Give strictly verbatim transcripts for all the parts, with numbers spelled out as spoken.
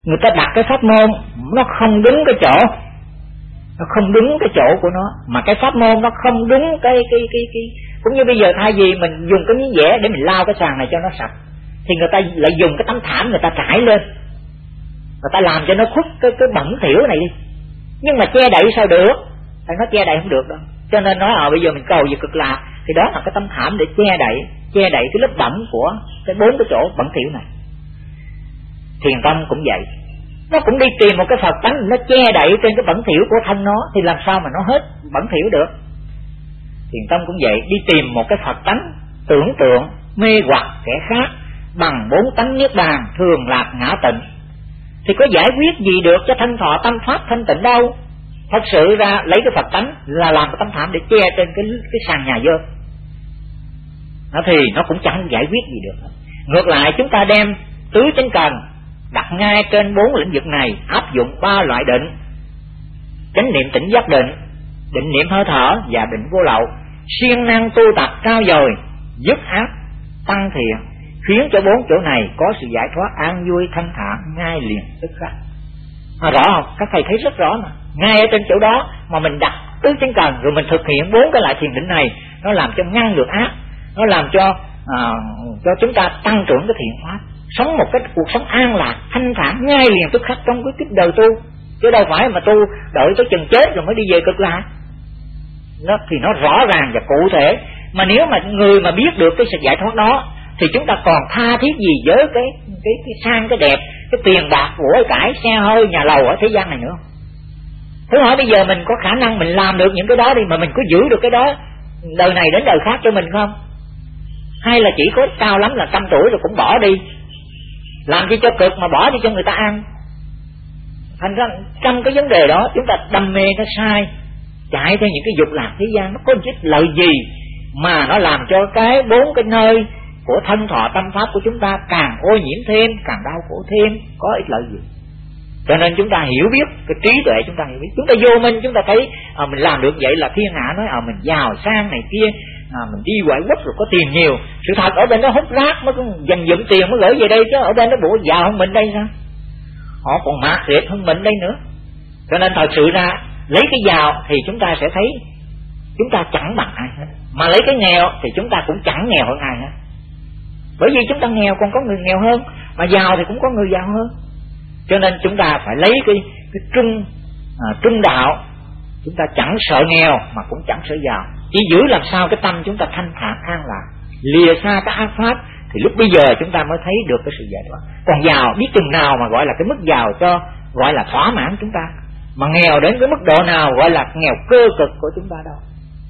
Người ta đặt cái pháp môn nó không đúng cái chỗ, nó không đúng cái chỗ của nó, mà cái pháp môn nó không đúng cái cái cái cái cũng như bây giờ thay vì mình dùng cái miếng vẽ để mình lau cái sàn này cho nó sạch, thì người ta lại dùng cái tấm thảm người ta trải lên, người ta làm cho nó khuất cái cái bẩn thỉu này đi. Nhưng mà che đậy sao được? Tại nó che đậy không được đâu. Cho nên nói ờ à, bây giờ mình cầu về Cực Lạc thì đó là cái tấm thảm để che đậy, che đậy cái lớp bẩn của cái bốn cái chỗ bẩn thỉu này. Thiền tông cũng vậy, nó cũng đi tìm một cái Phật tánh nó che đậy trên cái bẩn thỉu của thân nó, thì làm sao mà nó hết bẩn thỉu được. Thiền tông cũng vậy, đi tìm một cái Phật tánh tưởng tượng mê hoặc kẻ khác bằng bốn tánh niết bàn thường lạc ngã tịnh, thì có giải quyết gì được cho thân thọ tâm pháp thanh tịnh đâu. Thật sự ra lấy cái Phật tánh là làm cái tấm thảm để che trên cái cái sàn nhà dơ, nó thì nó cũng chẳng giải quyết gì được. Ngược lại chúng ta đem tứ chánh cần đặt ngay trên bốn lĩnh vực này, áp dụng ba loại định: chánh niệm tỉnh giác định, định niệm hơi thở và định vô lậu, siêng năng tu tập trao dồi, dứt ác tăng thiện, khiến cho bốn chỗ này có sự giải thoát an vui thanh thản ngay liền tức khắc. À, rõ không? Các thầy thấy rất rõ mà. Ngay ở trên chỗ đó mà mình đặt tứ chánh cần, rồi mình thực hiện bốn cái loại thiền định này, nó làm cho ngăn được ác, nó làm cho à, cho chúng ta tăng trưởng cái thiện pháp, sống một cái cuộc sống an lạc thanh thản ngay liền tức khắc trong cái kiếp đời tu, chứ đâu phải mà tu đợi tới chừng chết rồi mới đi về Cực Lạc. Nó thì nó rõ ràng và cụ thể. Mà nếu mà người mà biết được cái sự giải thoát đó thì chúng ta còn tha thiết gì với cái cái cái sang cái đẹp, cái tiền bạc của cải xe hơi nhà lầu ở thế gian này nữa. Thử hỏi bây giờ mình có khả năng mình làm được những cái đó đi, mà mình có giữ được cái đó đời này đến đời khác cho mình không? Hay là chỉ có cao lắm là trăm tuổi rồi cũng bỏ đi, làm chi cho cực mà bỏ đi cho người ta ăn. Thành ra trong cái vấn đề đó chúng ta đam mê nó sai, chạy theo những cái dục lạc thế gian, nó có chút lợi gì mà nó làm cho cái bốn cái nơi của thân thọ tâm pháp của chúng ta càng ô nhiễm thêm, càng đau khổ thêm, có ích lợi gì. Cho nên chúng ta hiểu biết, cái trí tuệ chúng ta hiểu biết, chúng ta vô minh, chúng ta thấy à, mình làm được vậy là thiên hạ nói à, mình giàu sang này kia, à, mình đi ngoại quốc rồi có tiền nhiều. Sự thật ở bên đó hút rác mới dành dụm tiền mới gửi về đây, chứ ở bên đó bộ giàu hơn mình đây sao? Họ còn mạt thiệt hơn mình đây nữa. Cho nên thật sự ra lấy cái giàu thì chúng ta sẽ thấy chúng ta chẳng bằng ai hết, mà lấy cái nghèo thì chúng ta cũng chẳng nghèo hơn ai hết. Bởi vì chúng ta nghèo còn có người nghèo hơn, mà giàu thì cũng có người giàu hơn. Cho nên chúng ta phải lấy cái, cái trung à, trung đạo. Chúng ta chẳng sợ nghèo mà cũng chẳng sợ giàu, chỉ giữ làm sao cái tâm chúng ta thanh thản an lạc, lìa xa các ác pháp, thì lúc bây giờ chúng ta mới thấy được cái sự giải thoát. Còn giàu biết chừng nào mà gọi là cái mức giàu cho gọi là thỏa mãn chúng ta, mà nghèo đến cái mức độ nào gọi là nghèo cơ cực của chúng ta đâu.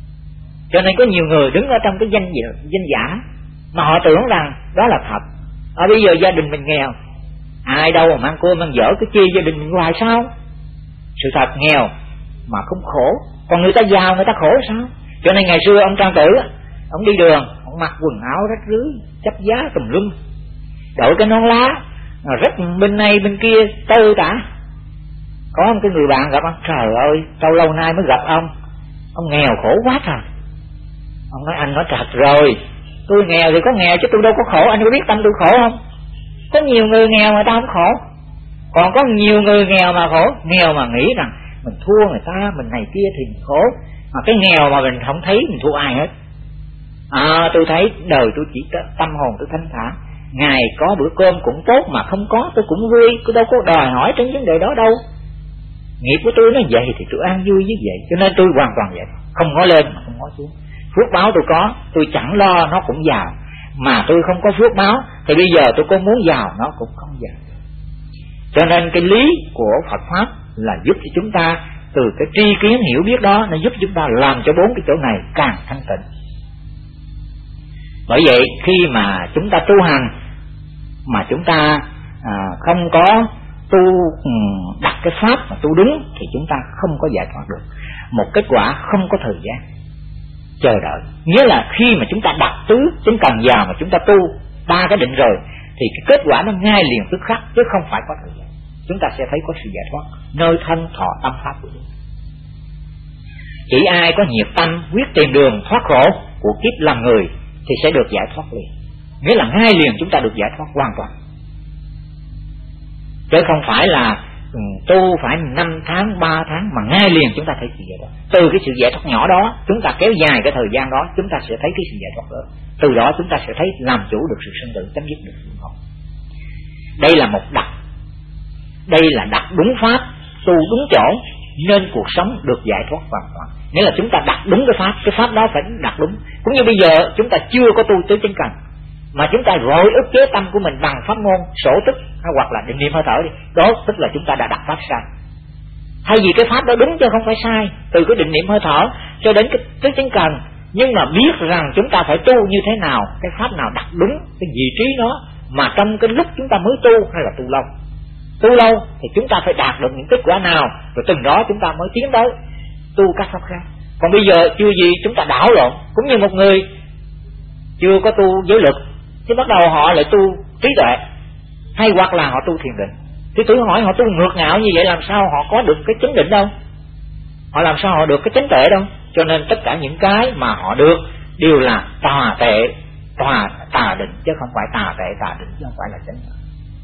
Cho nên có nhiều người đứng ở trong cái danh danh giả mà họ tưởng rằng đó là thật. Ở bây giờ gia đình mình nghèo, ai đâu mà mang cô mang dở cái chi gia đình mình hoài sao? Sự thật nghèo mà không khổ, còn người ta giàu người ta khổ sao? Cho nên ngày xưa ông Trang Tử, ông đi đường, ông mặc quần áo rách rưới, chấp giá tùm lum, đội cái nón lá, rách bên này bên kia tơi tả. Có một cái người bạn gặp ông, trời ơi, lâu lâu nay mới gặp ông, ông nghèo khổ quá trời. Ông nói anh nói thật rồi, tôi nghèo thì có nghèo chứ tôi đâu có khổ, anh có biết tâm tôi khổ không? Có nhiều người nghèo mà ta không khổ, còn có nhiều người nghèo mà khổ. Nghèo mà nghĩ rằng mình thua người ta, mình này kia thì mình khổ, mà cái nghèo mà mình không thấy mình thua ai hết. À, tôi thấy đời tôi chỉ tâm hồn tôi thanh thản, ngày có bữa cơm cũng tốt, mà không có tôi cũng vui, tôi đâu có đòi hỏi trên vấn đề đó đâu. Nghiệp của tôi nó vậy thì tôi an vui với vậy, cho nên tôi hoàn toàn vậy, không ngó lên mà không ngó xuống. Phước báo tôi có, tôi chẳng lo nó cũng giàu, mà tôi không có phước báo thì bây giờ tôi có muốn giàu nó cũng không giàu. Cho nên cái lý của Phật Pháp là giúp cho chúng ta từ cái tri kiến hiểu biết đó, nó giúp chúng ta làm cho bốn cái chỗ này càng thanh tịnh. Bởi vậy khi mà chúng ta tu hành mà chúng ta à, không có tu đặt cái pháp mà tu đúng thì chúng ta không có giải thoát được. Một kết quả không có thời gian chờ đợi. Nghĩa là khi mà chúng ta đặt tứ chánh cần vào mà chúng ta tu ba cái định rồi thì cái kết quả nó ngay liền tức khắc, chứ không phải có thời gian. Chúng ta sẽ thấy có sự giải thoát nơi thân thọ tâm pháp của chúng ta. Chỉ ai có nhiệt tâm quyết tìm đường thoát khổ của kiếp làm người thì sẽ được giải thoát liền. Nghĩa là ngay liền chúng ta được giải thoát hoàn toàn. chứ không phải là ừ, tu phải năm tháng ba tháng mà ngay liền chúng ta thấy sự giải thoát. Từ cái sự giải thoát nhỏ đó chúng ta kéo dài cái thời gian đó, chúng ta sẽ thấy cái sự giải thoát lớn. Từ đó chúng ta sẽ thấy làm chủ được sự sinh tử, chấm dứt được luân hồi. Đây là một đặt, đây là đặt đúng pháp, tu đúng chỗ, nên cuộc sống được giải thoát hoàn toàn. Nghĩa là chúng ta đặt đúng cái pháp, cái pháp đó phải đặt đúng. Cũng như bây giờ chúng ta chưa có tu tứ chánh cần, mà chúng ta gọi ức chế tâm của mình bằng pháp môn sổ tức hay hoặc là định niệm hơi thở đi, đó tức là chúng ta đã đặt pháp sai. Thay vì cái pháp đó đúng chứ không phải sai, từ cái định niệm hơi thở cho đến cái tứ chánh cần, nhưng mà biết rằng chúng ta phải tu như thế nào, cái pháp nào đặt đúng cái vị trí đó, mà trong cái lúc chúng ta mới tu hay là tu lâu. Tu lâu thì chúng ta phải đạt được những kết quả nào, rồi từng đó chúng ta mới tiến tới tu các pháp khác. Còn bây giờ chưa gì chúng ta đảo lộn. Cũng như một người chưa có tu giới lực, thì bắt đầu họ lại tu trí tuệ, hay hoặc là họ tu thiền định. Thì tôi hỏi họ tu ngược ngạo như vậy làm sao họ có được cái chánh định đâu, họ làm sao họ được cái chánh tuệ đâu. Cho nên tất cả những cái mà họ được đều là tà tệ, tà tà định, chứ không phải tà tệ tà định, chứ không phải là chánh tuệ.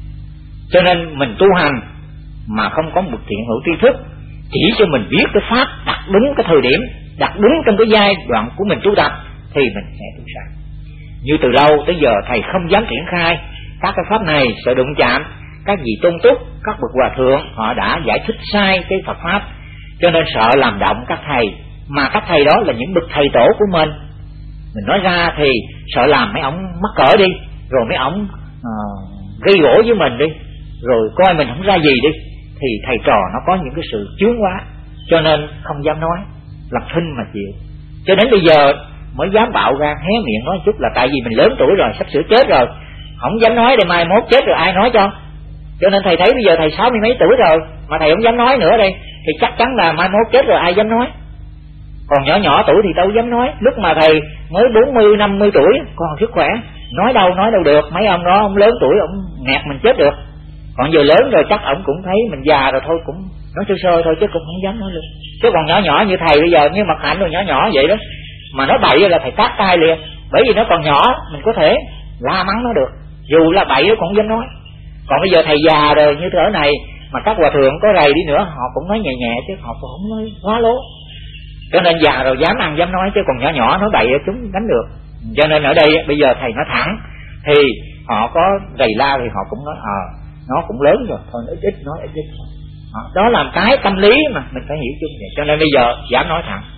Cho nên mình tu hành mà không có một thiện hữu tri thức, chỉ cho mình biết cái pháp đặt đúng cái thời điểm, đặt đúng trong cái giai đoạn của mình tu tập, thì mình sẽ tu sai. Như từ lâu tới giờ thầy không dám triển khai các cái pháp này, sợ đụng chạm các vị tôn túc, các bậc hòa thượng họ đã giải thích sai cái Phật pháp, cho nên sợ làm động các thầy. Mà các thầy đó là những bậc thầy tổ của mình, mình nói ra thì sợ làm mấy ổng mắc cỡ đi, rồi mấy ổng uh, gây gỗ với mình đi, rồi coi mình không ra gì đi, thì thầy trò nó có những cái sự chướng quá, cho nên không dám nói, làm thinh mà chịu. Cho đến bây giờ mới dám bạo ra hé miệng nói chút, là tại vì mình lớn tuổi rồi, sắp sửa chết rồi, không dám nói để mai mốt chết rồi ai nói cho. Cho nên thầy thấy bây giờ thầy sáu mươi mấy tuổi rồi mà thầy không dám nói nữa đây, thì chắc chắn là mai mốt chết rồi ai dám nói. Còn nhỏ nhỏ tuổi thì đâu dám nói. Lúc mà thầy mới bốn mươi năm mươi tuổi còn sức khỏe, nói đâu nói đâu được, mấy ông đó ông lớn tuổi ông nghẹt mình chết được. Còn giờ lớn rồi chắc ông cũng thấy mình già rồi thôi, cũng nói sơ sơ thôi chứ cũng không dám nói luôn. Chứ còn nhỏ nhỏ như thầy bây giờ, như Mặt Hạnh rồi nhỏ nhỏ vậy đó, mà nói bậy là thầy tát tay liền. Bởi vì nó còn nhỏ, mình có thể la mắng nó được, dù là bậy nó cũng không dám nói. Còn bây giờ thầy già rồi như thế này, mà các hòa thượng có rầy đi nữa họ cũng nói nhẹ nhẹ, chứ họ cũng không nói quá lố. Cho nên già rồi dám ăn dám nói, chứ còn nhỏ nhỏ nói bậy chúng đánh được. Cho nên ở đây bây giờ thầy nói thẳng, thì họ có rầy la thì họ cũng nói ờ à, nó cũng lớn rồi, thôi ít ít nói ít ít. Đó là cái tâm lý mà mình phải hiểu chung vậy. Cho nên bây giờ dám nói thẳng.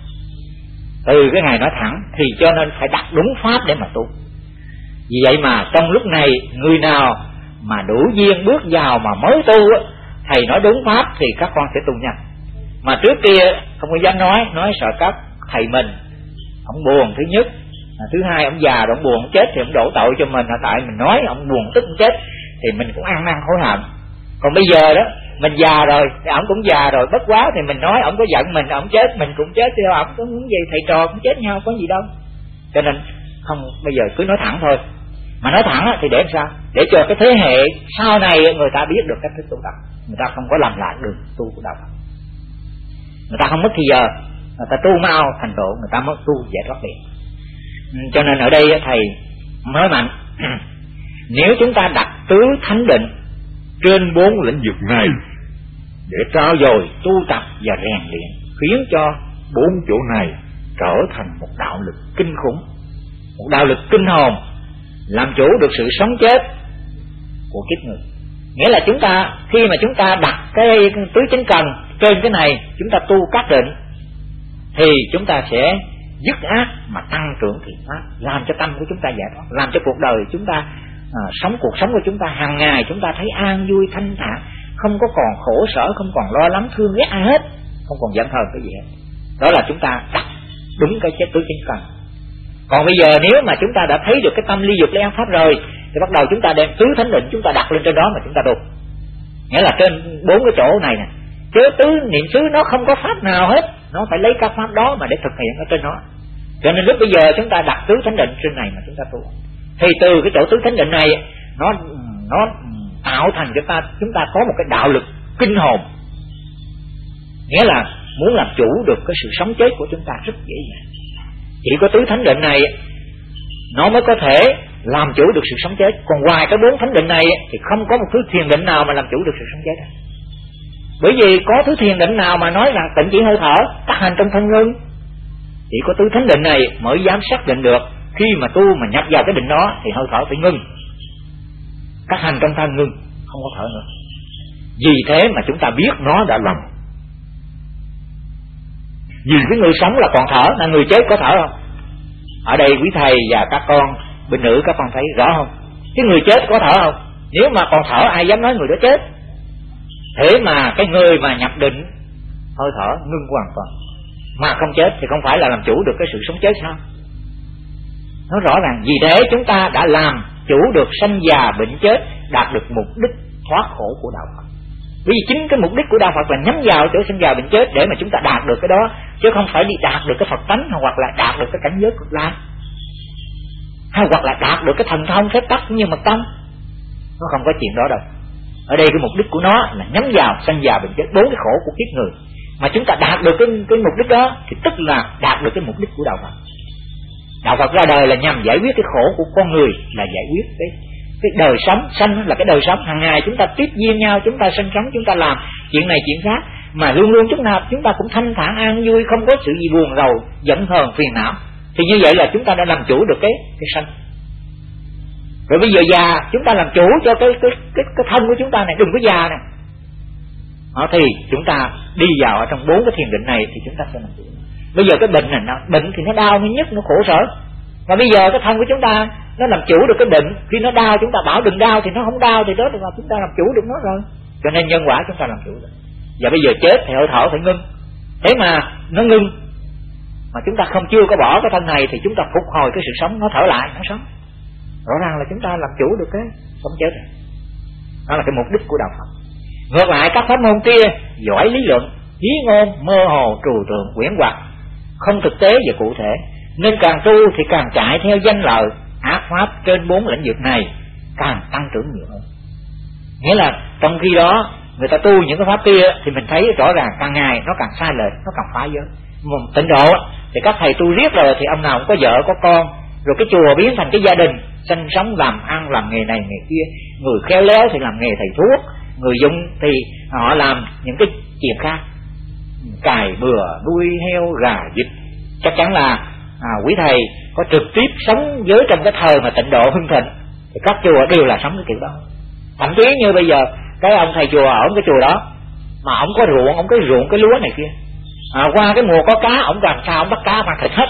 Từ cái ngày nói thẳng thì cho nên phải đặt đúng pháp để mà tu. Vì vậy mà trong lúc này người nào mà đủ duyên bước vào mà mới tu, thầy nói đúng pháp thì các con sẽ tu nhanh. Mà trước kia không có dám nói, nói sợ các thầy mình ông buồn, thứ nhất. Thứ hai ông già rồi ông buồn ông chết thì ông đổ tội cho mình, là tại mình nói ông buồn tức ông chết thì mình cũng ăn năn hối hận. Còn bây giờ đó mình già rồi thì ổng cũng già rồi, bất quá thì mình nói ổng có giận mình, ổng chết mình cũng chết, thì ổng có muốn gì, thầy trò cũng chết nhau có gì đâu. Cho nên không, bây giờ cứ nói thẳng thôi. Mà nói thẳng thì để làm sao? Để cho cái thế hệ sau này người ta biết được cách thức tu tập, người ta không có làm lại đường tu của đạo Phật, người ta không mất thì giờ, người ta tu mau thành tựu, người ta mới tu giải thoát liền. Cho nên ở đây thầy nói mạnh nếu chúng ta đặt tứ thánh định trên bốn lĩnh vực này để trao dồi tu tập và rèn luyện, khiến cho bốn chỗ này trở thành một đạo lực kinh khủng, một đạo lực kinh hồn, làm chủ được sự sống chết của kiếp người. Nghĩa là chúng ta khi mà chúng ta đặt cái tứ chánh cần trên cái này, chúng ta tu các định, thì chúng ta sẽ dứt ác mà tăng trưởng thiện pháp, làm cho tâm của chúng ta giải thoát, làm cho cuộc đời chúng ta à, sống cuộc sống của chúng ta hàng ngày chúng ta thấy an vui thanh thản, không có còn khổ sở, không còn lo lắng thương ghét ai hết, không còn giận hờn cái gì hết. Đó là chúng ta đặt đúng cái chết tứ chánh cần. Còn bây giờ nếu mà chúng ta đã thấy được cái tâm ly dục ly an pháp rồi, thì bắt đầu chúng ta đem tứ thánh định chúng ta đặt lên trên đó mà chúng ta tu. Nghĩa là trên bốn cái chỗ này nè, chứ tứ niệm xứ nó không có pháp nào hết, nó phải lấy các pháp đó mà để thực hiện ở trên nó. Cho nên lúc bây giờ chúng ta đặt tứ thánh định trên này mà chúng ta tu, thì từ cái chỗ tứ thánh định này nó nó tạo thành cho ta chúng ta có một cái đạo lực kinh hồn. Nghĩa là muốn làm chủ được cái sự sống chết của chúng ta rất dễ dàng. Chỉ có tứ thánh định này nó mới có thể làm chủ được sự sống chết. Còn ngoài cái bốn thánh định này thì không có một thứ thiền định nào mà làm chủ được sự sống chết. Bởi vì có thứ thiền định nào mà nói rằng tịnh chỉ hơi thở, các hành trong thân ngưng, chỉ có thứ thánh định này mới dám xác định được. Khi mà tu mà nhập vào cái định đó thì hơi thở phải ngưng, các hành trong thân ngưng, không có thở nữa. Vì thế mà chúng ta biết nó đã lầm. Vì cái người sống là còn thở, là người chết có thở không? Ở đây quý thầy và các con bên nữ, các con thấy rõ không? Cái người chết có thở không? Nếu mà còn thở ai dám nói người đó chết. Thế mà cái người mà nhập định hơi thở ngưng hoàn toàn mà không chết thì không phải là làm chủ được cái sự sống chết sao? Nó rõ ràng. Vì thế chúng ta đã làm chủ được sanh già bệnh chết, đạt được mục đích thoát khổ của đạo Phật. Bởi vì chính cái mục đích của đạo Phật là nhắm vào chỗ sanh già bệnh chết để mà chúng ta đạt được cái đó, chứ không phải đi đạt được cái Phật tánh, hoặc là đạt được cái cảnh giới cực lạc, hay hoặc là đạt được cái thần thông phép tắc như mật tông. Nó không có chuyện đó đâu. Ở đây cái mục đích của nó là nhắm vào sanh già bệnh chết, bốn cái khổ của kiếp người. Mà chúng ta đạt được cái, cái mục đích đó thì tức là đạt được cái mục đích của đạo Phật. Đạo Phật ra đời là nhằm giải quyết cái khổ của con người, là giải quyết cái cái đời sống. Sanh là cái đời sống hàng ngày chúng ta tiếp duyên nhau, chúng ta sinh sống, chúng ta làm chuyện này chuyện khác, mà luôn luôn chúng ta chúng ta cũng thanh thản an vui, không có sự gì buồn rầu giận hờn phiền não. Thì như vậy là chúng ta đã làm chủ được cái cái sanh. Rồi bây giờ già chúng ta làm chủ cho cái cái cái cái thân của chúng ta này đừng có già nè. Đó, thì chúng ta đi vào ở trong bốn cái thiền định này thì chúng ta sẽ làm chủ. Bây giờ cái bệnh này nó bệnh thì nó đau, nó nhức, nó khổ sở. Và bây giờ cái thân của chúng ta nó làm chủ được cái bệnh. Khi nó đau chúng ta bảo đừng đau thì nó không đau, thì đó là chúng ta làm chủ được nó rồi. Cho nên nhân quả chúng ta làm chủ được. Và bây giờ chết thì hơi thở phải ngưng. Thế mà nó ngưng mà chúng ta không chưa có bỏ cái thân này thì chúng ta phục hồi cái sự sống, nó thở lại, nó sống. Rõ ràng là chúng ta làm chủ được cái sống chết này. Đó là cái mục đích của đạo Phật. Ngược lại các pháp môn kia giỏi lý luận, hí ngôn, mơ hồ, trừu tượng, quyển hoặc, không thực tế và cụ thể, nên càng tu thì càng chạy theo danh lợi, ác pháp trên bốn lĩnh vực này càng tăng trưởng nhiều hơn. Nghĩa là trong khi đó người ta tu những cái pháp kia thì mình thấy rõ ràng càng ngày nó càng sai lệch, nó càng phá giới. Mà tịnh độ thì các thầy tu riết rồi thì ông nào cũng có vợ có con, rồi cái chùa biến thành cái gia đình, sinh sống làm ăn làm nghề này nghề kia. Người khéo léo thì làm nghề thầy thuốc, người dung thì họ làm những cái chuyện khác, cài bừa, nuôi heo, gà, vịt. Chắc chắn là à, quý thầy có trực tiếp sống với trong cái thời mà tịnh độ hưng thịnh thì các chùa đều là sống cái kiểu đó. Thậm chí như bây giờ cái ông thầy chùa ở cái chùa đó mà ông có ruộng, ông có ruộng cái lúa này kia, à, qua cái mùa có cá ông làm sao ông bắt cá mà thịt hết.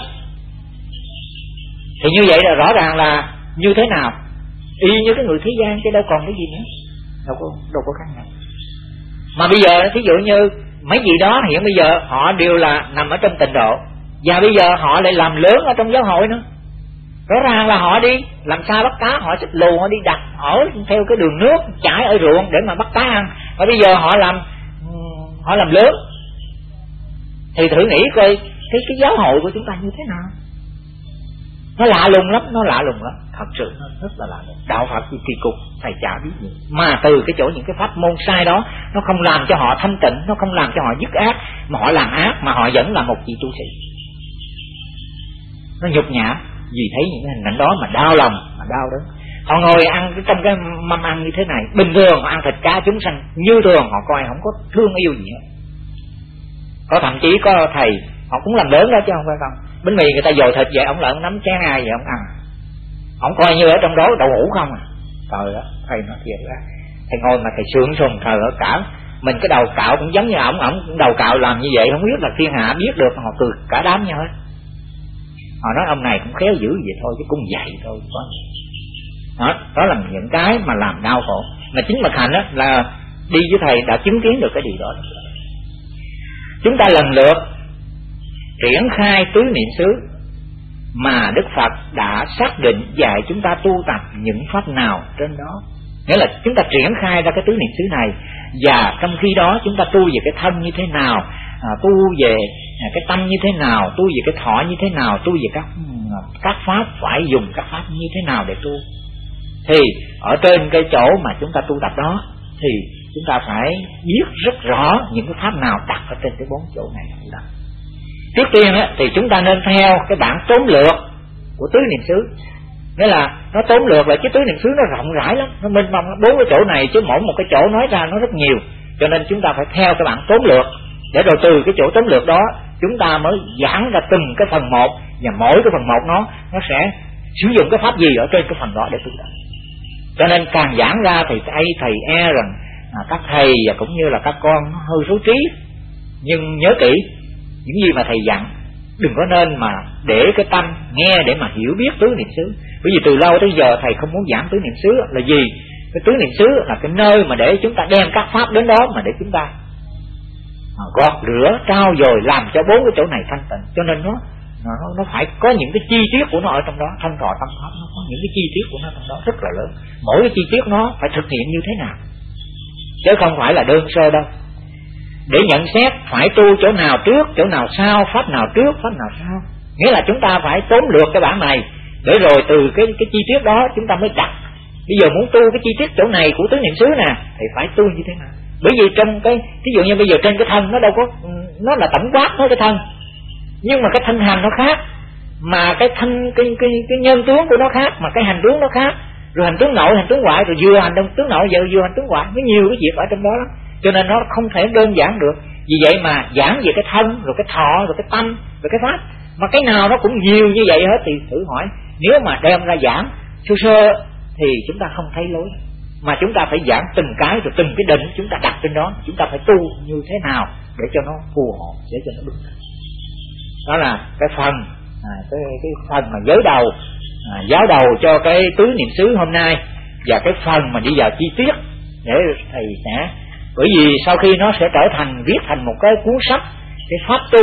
Thì như vậy là rõ ràng là như thế nào, y như cái người thế gian chứ đâu còn cái gì nữa, đâu có đâu có khác nhau. Mà bây giờ thí dụ như mấy vị đó hiện bây giờ họ đều là nằm ở trong tịnh độ, và bây giờ họ lại làm lớn ở trong giáo hội nữa. Rõ ràng là họ đi làm sao bắt cá, họ xích lù, họ đi đặt ở theo cái đường nước chảy ở ruộng để mà bắt cá ăn. Và bây giờ họ làm họ làm lớn thì thử nghĩ coi cái cái giáo hội của chúng ta như thế nào. Nó lạ lùng lắm, nó lạ lùng lắm, thật sự nó rất là lạ lùng. Đạo Phật thì kỳ cục, thầy chả biết gì. Mà từ cái chỗ những cái pháp môn sai đó, nó không làm cho họ thanh tịnh, nó không làm cho họ dứt ác, mà họ làm ác, mà họ vẫn là một vị tu sĩ. Nó nhục nhã, vì thấy những cái hình ảnh đó mà đau lòng, mà đau đớn. Họ ngồi ăn trong cái mâm ăn như thế này, bình thường họ ăn thịt cá chúng sanh như thường, họ coi không có thương yêu gì hết. Có thậm chí có thầy họ cũng làm lớn đó chứ không phải không. Bánh mì người ta dồi thịt vậy, ông lại ông nắm chén ai vậy ông ăn, ông coi như ở trong đó đậu hũ không à. Trời đó, thầy nói thiệt ra, thầy ngồi mà thầy sướng sùng, trời ơi, cả mình cái đầu cạo cũng giống như ổng, ổng đầu cạo làm như vậy không biết là thiên hạ biết được, họ cười cả đám nhau hết. Họ nói ông này cũng khéo dữ vậy thôi chứ cũng vậy thôi. Đó, đó là những cái mà làm đau khổ. Mà chính Mật Hạnh á là đi với thầy đã chứng kiến được cái điều đó. Chúng ta lần lượt triển khai tứ niệm xứ mà Đức Phật đã xác định dạy chúng ta tu tập những pháp nào trên đó. Nghĩa là chúng ta triển khai ra cái tứ niệm xứ này, và trong khi đó chúng ta tu về cái thân như thế nào, à, tu về cái tâm như thế nào, tu về cái thọ như thế nào, tu về các các pháp phải dùng các pháp như thế nào để tu. Thì ở trên cái chỗ mà chúng ta tu tập đó thì chúng ta phải biết rất rõ những cái pháp nào đặt ở trên cái bốn chỗ này. Trước tiên á, thì chúng ta nên theo cái bản tóm lược của tứ niệm xứ. Nghĩa là nó tóm lược là cái tứ niệm xứ nó rộng rãi lắm, nó mênh mông bốn cái chỗ này, chứ mỗi một cái chỗ nói ra nó rất nhiều. Cho nên chúng ta phải theo cái bản tóm lược, để rồi từ cái chỗ tóm lược đó chúng ta mới giảng ra từng cái phần một, và mỗi cái phần một nó nó sẽ sử dụng cái pháp gì ở trên cái phần đó để tu tập. Cho nên càng giảng ra thì thầy thầy e rằng à, các thầy và cũng như là các con nó hơi xấu trí. Nhưng nhớ kỹ những gì mà thầy dặn, đừng có nên mà để cái tâm nghe để mà hiểu biết tứ niệm xứ. Bởi vì từ lâu tới giờ thầy không muốn giảng tứ niệm xứ là gì? Cái tứ niệm xứ là cái nơi mà để chúng ta đem các pháp đến đó mà để chúng ta à, gọt rửa, trao dồi, làm cho bốn cái chỗ này thanh tịnh. Cho nên nó nó nó phải có những cái chi tiết của nó ở trong đó. Thanh thọ tâm pháp nó có những cái chi tiết của nó trong đó rất là lớn. Mỗi cái chi tiết nó phải thực hiện như thế nào, chứ không phải là đơn sơ đâu. Để nhận xét phải tu chỗ nào trước, chỗ nào sau, pháp nào trước, pháp nào sau. Nghĩa là chúng ta phải tóm lược cái bản này, để rồi từ cái cái chi tiết đó chúng ta mới đặt. Bây giờ muốn tu cái chi tiết chỗ này của tứ niệm xứ nè, thì phải tu như thế nào? Bởi vì trong cái, ví dụ như bây giờ trên cái thân nó đâu có, nó là tổng quát thôi cái thân, nhưng mà cái thân hành nó khác, mà cái thân cái cái cái nhân tướng của nó khác, mà cái hành tướng nó khác, rồi hành tướng nội, hành tướng ngoại, rồi vừa hành tướng nội, vừa vừa hành tướng ngoại, có nhiều cái việc ở trong đó lắm. Cho nên nó không thể đơn giản được. Vì vậy mà giảng về cái thân, rồi cái thọ, rồi cái tâm, rồi cái pháp, mà cái nào nó cũng nhiều như vậy hết, thì thử hỏi nếu mà đem ra giảng sơ sơ thì chúng ta không thấy lối. Mà chúng ta phải giảng từng cái, rồi từng cái định chúng ta đặt trên đó, chúng ta phải tu như thế nào để cho nó phù hợp, để cho nó đúng. Đó là cái phần à, cái cái phần mà giới đầu à, giáo đầu cho cái tứ niệm xứ hôm nay, và cái phần mà đi vào chi tiết để thầy sẽ, bởi vì sau khi nó sẽ trở thành viết thành một cái cuốn sách, cái pháp tu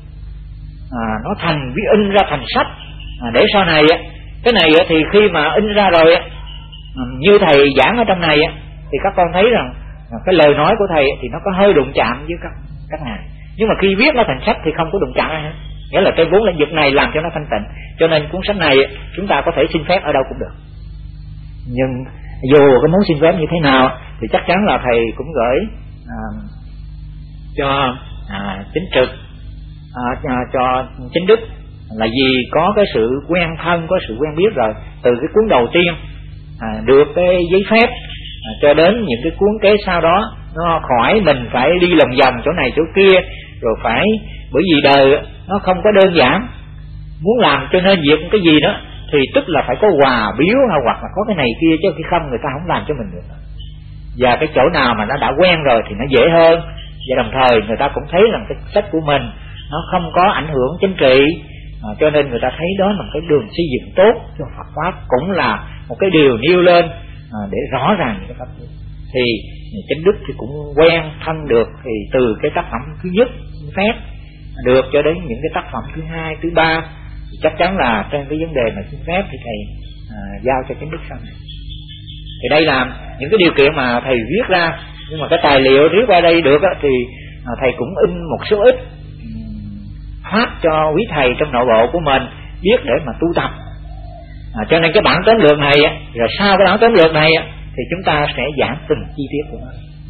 à, nó thành viết in ra thành sách à, để sau này cái này thì khi mà in ra rồi như thầy giảng ở trong này thì các con thấy rằng cái lời nói của thầy thì nó có hơi đụng chạm với các các ngài, nhưng mà khi viết nó thành sách thì không có đụng chạm ai hết. Nghĩa là trên bốn lĩnh vực này làm cho nó thanh tịnh. Cho nên cuốn sách này chúng ta có thể xin phép ở đâu cũng được, nhưng dù cái muốn xin phép như thế nào thì chắc chắn là thầy cũng gửi à, cho à, chính trực à, cho, cho chính đức, là vì có cái sự quen thân, có sự quen biết rồi. Từ cái cuốn đầu tiên à, được cái giấy phép à, cho đến những cái cuốn kế sau đó, nó khỏi mình phải đi lòng vòng chỗ này chỗ kia, rồi phải, bởi vì đời nó không có đơn giản. Muốn làm cho nên việc cái gì đó thì tức là phải có quà biếu hay hoặc là có cái này kia, chứ khi không người ta không làm cho mình được. Và cái chỗ nào mà nó đã quen rồi thì nó dễ hơn, và đồng thời người ta cũng thấy rằng cái sách của mình nó không có ảnh hưởng chính trị, à, cho nên người ta thấy đó là một cái đường xây dựng tốt cho Phật pháp, cũng là một cái điều nêu lên à, để rõ ràng những cái pháp lý. Thì chính đức thì cũng quen thân được, thì từ cái tác phẩm thứ nhất xin phép được cho đến những cái tác phẩm thứ hai, thứ ba, thì chắc chắn là trên cái vấn đề mà xin phép thì thầy à, giao cho chính đức sau này. Thì đây là những cái điều kiện mà thầy viết ra, nhưng mà cái tài liệu viết qua đây được á, thì à, thầy cũng in một số ít phát cho quý thầy trong nội bộ của mình biết để mà tu tập. À, cho nên cái bản tóm lược này á, rồi sau cái bản tóm lược này á, thì chúng ta sẽ giảng từng chi tiết của nó.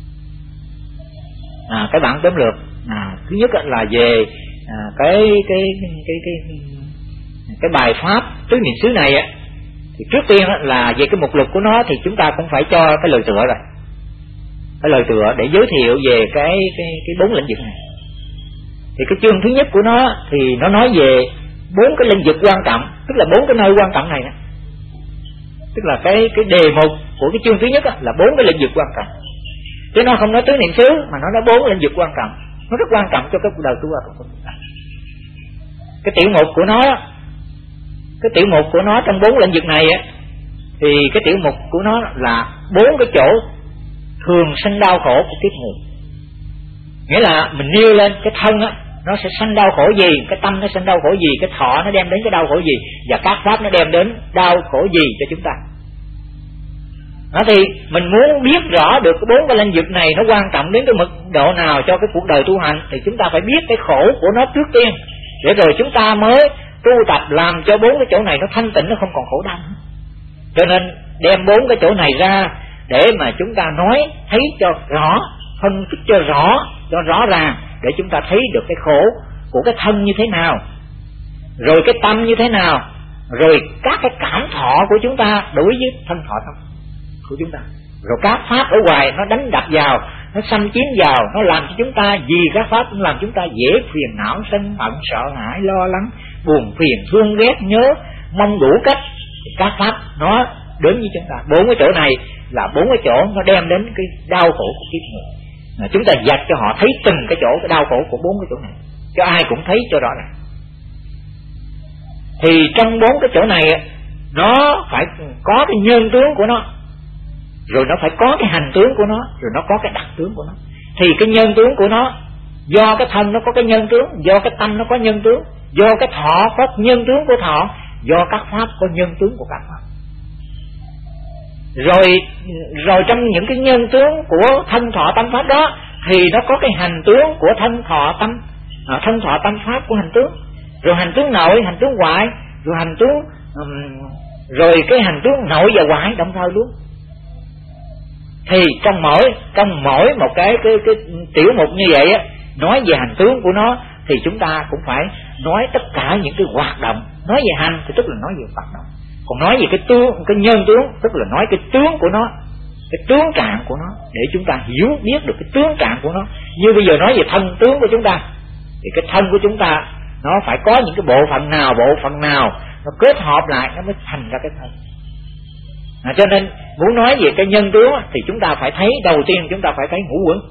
À, cái bản tóm lược à, thứ nhất là về à, cái, cái cái cái cái bài pháp tứ niệm xứ này á, thì trước tiên là về cái mục lục của nó thì chúng ta cũng phải cho cái lời tựa rồi, cái lời tựa để giới thiệu về cái cái cái bốn lĩnh vực này. Thì cái chương thứ nhất của nó thì nó nói về bốn cái lĩnh vực quan trọng, tức là bốn cái nơi quan trọng này đó. Tức là cái cái đề mục của cái chương thứ nhất là bốn cái lĩnh vực quan trọng, chứ nó không nói tứ niệm xứ mà nó nói bốn lĩnh vực quan trọng. Nó rất quan trọng cho cái cuộc đời tu học của chúng ta. Cái tiểu mục của nó, cái tiểu mục của nó trong bốn lĩnh vực này á, thì cái tiểu mục của nó là bốn cái chỗ thường sanh đau khổ của kiếp người. Nghĩa là mình nêu lên cái thân á, nó sẽ sanh đau khổ gì, cái tâm nó sanh đau khổ gì, cái thọ nó đem đến cái đau khổ gì, và các pháp nó đem đến đau khổ gì cho chúng ta. Đó, thì mình muốn biết rõ được cái bốn cái lĩnh vực này nó quan trọng đến cái mức độ nào cho cái cuộc đời tu hành, thì chúng ta phải biết cái khổ của nó trước tiên, để rồi chúng ta mới tu tập làm cho bốn cái chỗ này nó thanh tịnh, nó không còn khổ đau. Cho nên đem bốn cái chỗ này ra để mà chúng ta nói thấy cho rõ, phân tích cho rõ, cho rõ ràng, để chúng ta thấy được cái khổ của cái thân như thế nào, rồi cái tâm như thế nào, rồi các cái cảm thọ của chúng ta đối với thân thọ tâm của chúng ta, rồi các pháp ở ngoài nó đánh đập vào, nó xâm chiếm vào, nó làm cho chúng ta, vì các pháp cũng làm chúng ta dễ phiền não, sân hận, sợ hãi, lo lắng, buồn phiền, thương ghét, nhớ, mong đủ cách. Các pháp nó đến với chúng ta. Bốn cái chỗ này là bốn cái chỗ nó đem đến cái đau khổ của kiếp người. À, chúng ta dạch cho họ thấy từng cái chỗ cái đau khổ của bốn cái chỗ này, cho ai cũng thấy cho rõ ràng. Thì trong bốn cái chỗ này nó phải có cái nhân tướng của nó, rồi nó phải có cái hành tướng của nó, rồi nó có cái đặc tướng của nó. Thì cái nhân tướng của nó, do cái thân nó có cái nhân tướng, do cái tâm nó có nhân tướng, do cái thọ có nhân tướng của thọ, do các pháp có nhân tướng của các pháp. Rồi rồi trong những cái nhân tướng của thân thọ tâm pháp đó thì nó có cái hành tướng của thân thọ tâm, à, thân thọ tâm pháp của hành tướng, rồi hành tướng nội, hành tướng ngoại, rồi hành tướng um, rồi cái hành tướng nội và ngoại đồng thời luôn. Thì trong mỗi trong mỗi một cái cái cái tiểu mục như vậy á, nói về hành tướng của nó thì chúng ta cũng phải nói tất cả những cái hoạt động. Nói về hành thì tức là nói về hoạt động, còn nói về cái tướng, cái nhân tướng tức là nói cái tướng của nó, cái tướng trạng của nó, để chúng ta hiểu biết được cái tướng trạng của nó. Như bây giờ nói về thân tướng của chúng ta thì cái thân của chúng ta nó phải có những cái bộ phận nào, bộ phận nào nó kết hợp lại nó mới thành ra cái thân. À, cho nên muốn nói về cái nhân tướng thì chúng ta phải thấy, đầu tiên chúng ta phải thấy ngũ uẩn,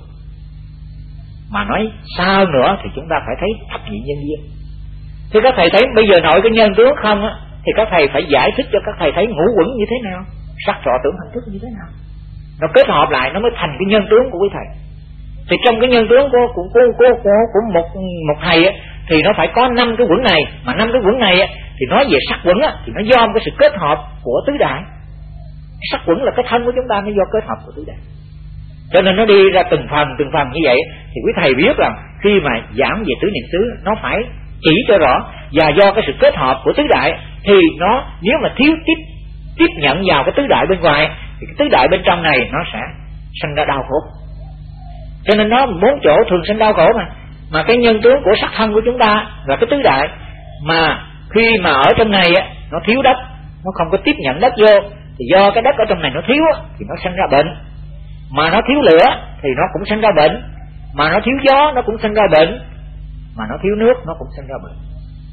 mà nói sau nữa thì chúng ta phải thấy thập nhị nhân duyên. Thì các thầy thấy bây giờ nội cái nhân tướng không á, thì các thầy phải giải thích cho các thầy thấy ngũ uẩn như thế nào, sắc thọ tưởng hành thức như thế nào, nó kết hợp lại nó mới thành cái nhân tướng của quý thầy. Thì trong cái nhân tướng của của của của, của, của một một thầy á, thì nó phải có năm cái uẩn này, mà năm cái uẩn này á, thì nói về sắc uẩn á, thì nó do một cái sự kết hợp của tứ đại. Sắc uẩn là cái thân của chúng ta, nó do kết hợp của tứ đại, cho nên nó đi ra từng phần từng phần như vậy. Thì quý thầy biết rằng khi mà giảng về tứ niệm xứ nó phải chỉ cho rõ, và do cái sự kết hợp của tứ đại thì nó nếu mà thiếu tiếp tiếp nhận vào cái tứ đại bên ngoài thì cái tứ đại bên trong này nó sẽ sinh ra đau khổ. Cho nên nó bốn chỗ thường sinh đau khổ mà mà cái nhân tướng của sắc thân của chúng ta là cái tứ đại, mà khi mà ở trong này á, nó thiếu đất, nó không có tiếp nhận đất vô, thì do cái đất ở trong này nó thiếu á, thì nó sinh ra bệnh. Mà nó thiếu lửa thì nó cũng sinh ra bệnh, mà nó thiếu gió nó cũng sinh ra bệnh, mà nó thiếu nước nó cũng sinh ra bệnh.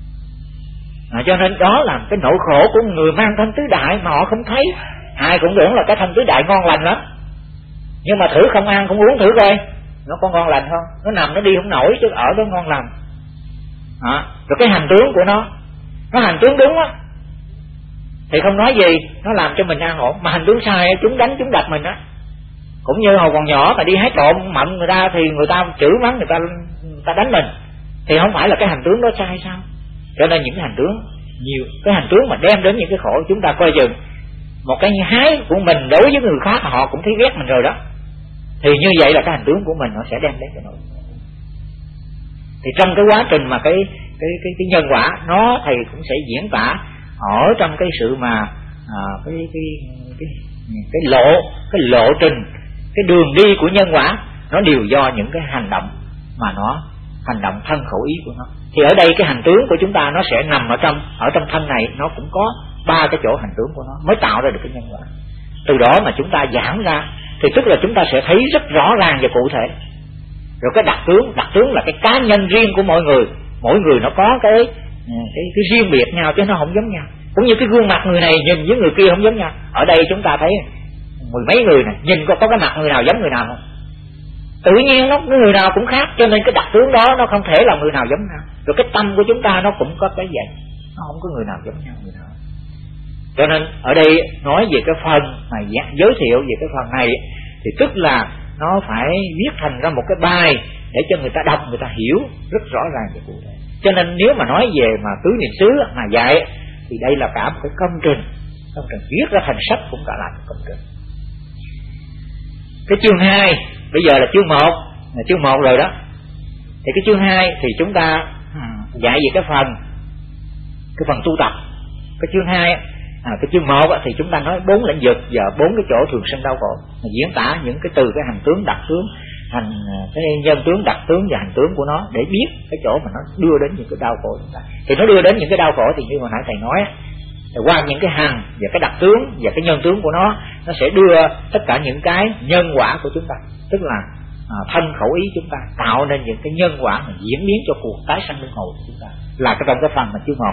À, cho nên đó là cái nỗi khổ của người mang thân tứ đại mà họ không thấy. Ai cũng tưởng là cái thân tứ đại ngon lành lắm, nhưng mà thử không ăn không uống thử coi nó có ngon lành không. Nó nằm nó đi không nổi chứ ở đó ngon lành. À, rồi cái hành tướng của nó, nó hành tướng đúng á thì không nói gì, nó làm cho mình an ổn. Mà hành tướng sai chúng đánh chúng đập mình á. Cũng như hồi còn nhỏ mà đi hái trộm mận người ta thì người ta chửi mắng, người ta người ta đánh mình, thì không phải là cái hành tướng đó sai sao? Cho nên những cái hành tướng nhiều, cái hành tướng mà đem đến những cái khổ, chúng ta coi chừng một cái hái của mình đối với người khác họ cũng thấy ghét mình rồi đó, thì như vậy là cái hành tướng của mình nó sẽ đem đến cái nỗi. Thì trong cái quá trình mà cái cái cái, cái nhân quả nó thầy cũng sẽ diễn tả ở trong cái sự mà à, cái, cái cái cái lộ cái lộ trình, cái đường đi của nhân quả nó đều do những cái hành động mà nó hành động thân khẩu ý của nó. Thì ở đây cái hành tướng của chúng ta nó sẽ nằm ở trong ở trong thân này, nó cũng có ba cái chỗ hành tướng của nó mới tạo ra được cái nhân quả. Từ đó mà chúng ta giảng ra thì tức là chúng ta sẽ thấy rất rõ ràng và cụ thể. Rồi cái đặc tướng, đặc tướng là cái cá nhân riêng của mỗi người, mỗi người nó có cái cái, cái riêng biệt nhau chứ nó không giống nhau. Cũng như cái gương mặt người này nhìn với người kia không giống nhau. Ở đây chúng ta thấy mười mấy người này nhìn có có cái mặt người nào giống người nào không? Tự nhiên nó người nào cũng khác, cho nên cái đặc tướng đó nó không thể là người nào giống nhau. Rồi cái tâm của chúng ta nó cũng có cái vậy, nó không có người nào giống nhau người nào. Cho nên ở đây nói về cái phần mà giới thiệu về cái phần này thì tức là nó phải viết thành ra một cái bài để cho người ta đọc, người ta hiểu rất rõ ràng và cụ thể. Cho nên nếu mà nói về mà tứ niệm xứ mà dạy thì đây là cả một cái công trình, công trình viết ra thành sách cũng cả là một công trình. Cái chương hai bây giờ là chương một, là chương một rồi đó. Thì cái chương hai thì chúng ta dạy về cái phần cái phần tu tập. Cái chương hai à, cái chương một thì chúng ta nói bốn lĩnh vực và bốn cái chỗ thường sinh đau khổ, diễn tả những cái từ cái hành tướng, đặc tướng, hành cái nhân tướng, đặc tướng và hành tướng của nó để biết cái chỗ mà nó đưa đến những cái đau khổ chúng ta. Thì nó đưa đến những cái đau khổ thì như mà nãy thầy nói Rồi qua những cái hằng và cái đặc tướng và cái nhân tướng của nó, nó sẽ đưa tất cả những cái nhân quả của chúng ta, tức là à, thân khẩu ý chúng ta tạo nên những cái nhân quả mà diễn biến cho cuộc tái sanh luân hồi của chúng ta, là cái trong cái phần mà chưa một.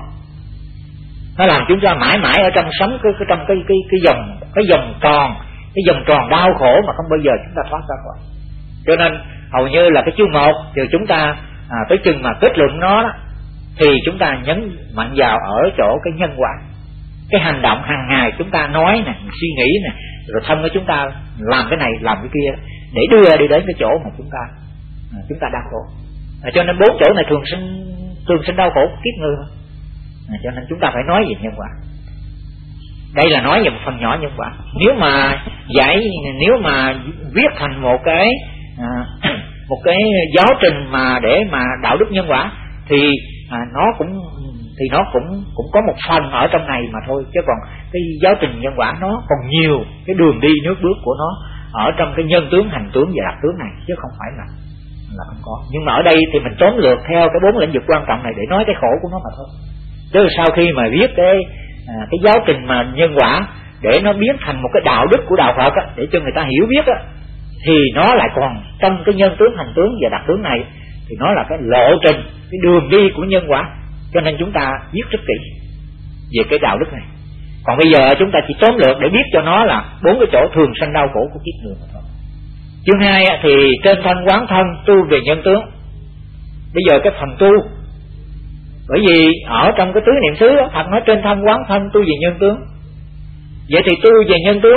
Nó làm chúng ta mãi mãi ở trong sống cái, cái trong cái cái cái vòng cái vòng tròn, cái vòng tròn đau khổ mà không bao giờ chúng ta thoát ra khỏi. Cho nên hầu như là cái chương một thì chúng ta à, tới chừng mà kết luận nó đó, thì chúng ta nhấn mạnh vào ở chỗ cái nhân quả, cái hành động hàng ngày chúng ta nói nè, suy nghĩ nè, rồi thân của chúng ta làm cái này làm cái kia để đưa đi đến cái chỗ mà chúng ta à, chúng ta đau khổ. À, cho nên bốn chỗ này thường sinh thường sinh đau khổ kiếp người. À, cho nên chúng ta phải nói về nhân quả. Đây là nói về một phần nhỏ nhân quả. Nếu mà giải nếu mà viết thành một cái à, một cái giáo trình mà để mà đạo đức nhân quả thì à, nó cũng thì nó cũng cũng có một phần ở trong này mà thôi, chứ còn cái giáo trình nhân quả nó còn nhiều cái đường đi nước bước của nó ở trong cái nhân tướng, hành tướng và đặc tướng này, chứ không phải là là không có. Nhưng mà ở đây thì mình tóm lược theo cái bốn lĩnh vực quan trọng này để nói cái khổ của nó mà thôi. Chứ sau khi mà viết cái à, cái giáo trình mà nhân quả để nó biến thành một cái đạo đức của đạo Phật á, để cho người ta hiểu biết á, thì nó lại còn trong cái nhân tướng, hành tướng và đặc tướng này thì nó là cái lộ trình, cái đường đi của nhân quả. Cho nên chúng ta viết rất kỹ về cái đạo đức này. Còn bây giờ chúng ta chỉ tóm lược để biết cho nó là bốn cái chỗ thường sanh đau khổ của kiếp người mà thôi. Chương hai thì trên thân quán thân, tu về nhân tướng. Bây giờ cái phần tu, bởi vì ở trong cái tứ niệm xứ Phật nói trên thân quán thân, tu về nhân tướng. Vậy thì tu về nhân tướng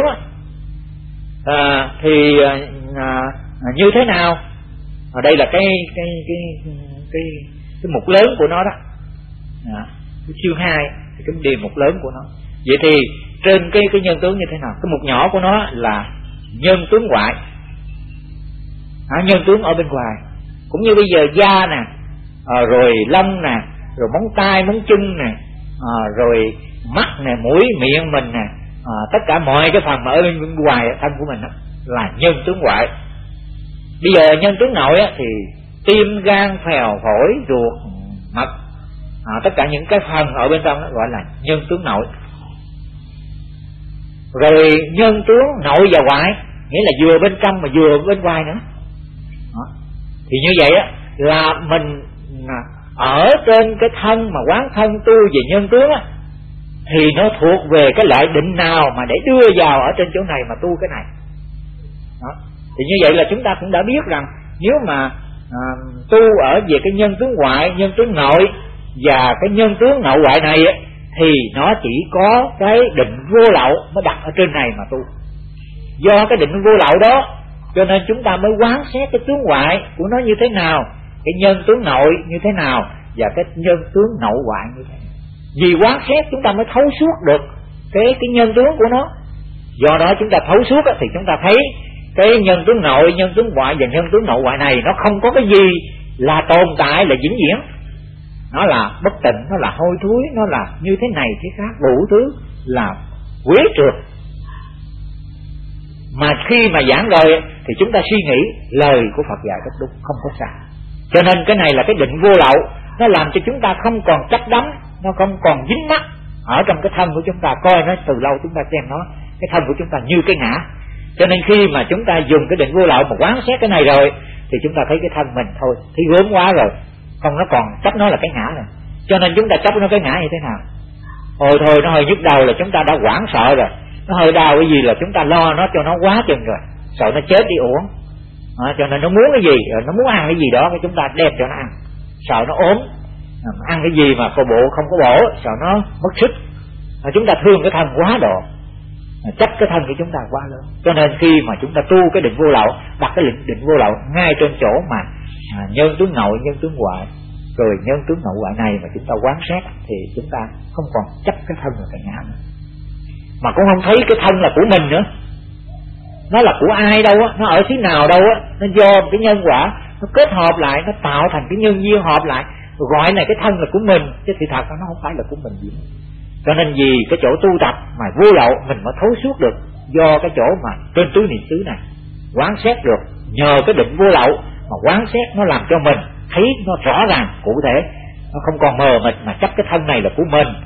à, thì à, như thế nào? Ở đây là cái cái cái cái cái mục lớn của nó đó. À, cái chương hai thì cái điều mục lớn của nó. Vậy thì trên cái cái nhân tướng như thế nào? Cái mục nhỏ của nó là nhân tướng ngoại, à, nhân tướng ở bên ngoài. Cũng như bây giờ da nè, à, rồi lông nè, rồi móng tay, móng chân nè, à, rồi mắt nè, mũi, miệng mình nè, à, tất cả mọi cái phần mà ở bên ngoài thân của mình đó, là nhân tướng ngoại. Bây giờ nhân tướng nội á, thì tim, gan, phèo, phổi, ruột, mật, à, tất cả những cái phần ở bên trong đó gọi là nhân tướng nội. Rồi nhân tướng nội và ngoại, nghĩa là vừa bên trong mà vừa bên ngoài nữa. Đó. Thì như vậy á, là mình ở trên cái thân mà quán thân tu về nhân tướng á, thì nó thuộc về cái loại định nào mà để đưa vào ở trên chỗ này mà tu cái này. Đó. Thì như vậy là chúng ta cũng đã biết rằng nếu mà à, tu ở về cái nhân tướng ngoại, nhân tướng nội và cái nhân tướng nội ngoại này ấy, thì nó chỉ có cái định vô lậu mới đặt ở trên này mà tu. Do cái định vô lậu đó cho nên chúng ta mới quán xét cái tướng ngoại của nó như thế nào, cái nhân tướng nội như thế nào và cái nhân tướng nội ngoại như thế nào. Vì quán xét chúng ta mới thấu suốt được cái cái nhân tướng của nó. Do đó chúng ta thấu suốt á, thì chúng ta thấy cái nhân tướng nội, nhân tướng ngoại và nhân tướng nội ngoại này nó không có cái gì là tồn tại, là vĩnh viễn. Nó là bất tịnh, nó là hôi thối, nó là như thế này thế khác, đủ thứ là quế trượt. Mà khi mà giảng rồi thì chúng ta suy nghĩ lời của Phật dạy rất đúng, không có sai. Cho nên cái này là cái định vô lậu, nó làm cho chúng ta không còn chấp đắm, nó không còn dính mắc ở trong cái thân của chúng ta. Coi nó từ lâu chúng ta xem nó, cái thân của chúng ta như cái ngã. Cho nên khi mà chúng ta dùng cái định vô lậu mà quán xét cái này rồi thì chúng ta thấy cái thân mình thôi, thấy gớm quá rồi, không, nó còn chấp nó là cái ngã rồi. Cho nên chúng ta chấp nó cái ngã như thế nào? Ôi thôi nó hơi nhức đầu là chúng ta đã hoảng sợ rồi, nó hơi đau cái gì là chúng ta lo nó cho nó quá chừng rồi, sợ nó chết đi uổng. À, cho nên nó muốn cái gì, nó muốn ăn cái gì đó cái chúng ta đem cho nó ăn, sợ nó ốm, à, ăn cái gì mà coi bộ không có bổ, sợ nó mất sức. À, chúng ta thương cái thân quá độ, à, chấp cái thân của chúng ta quá lớn. Cho nên khi mà chúng ta tu cái định vô lậu, đặt cái định, định vô lậu ngay trên chỗ mà à, nhân tướng nội, nhân tướng ngoại, rồi nhân tướng nội ngoại này mà chúng ta quán xét thì chúng ta không còn chấp cái thân là cái ngã nữa, mà cũng không thấy cái thân là của mình nữa, nó là của ai đâu á, nó ở xứ nào đâu á, nó do cái nhân quả nó kết hợp lại, nó tạo thành cái nhân duyên hợp lại, rồi gọi này cái thân là của mình, chứ thì thật nó không phải là của mình gì. Cho nên vì cái chỗ tu tập mà vô lậu mình mới thấu suốt được, do cái chỗ mà trên tứ niệm xứ này quán xét được, nhờ cái định vô lậu mà quán xét nó làm cho mình thấy nó rõ ràng cụ thể, nó không còn mờ mịt mà chấp cái thân này là của mình,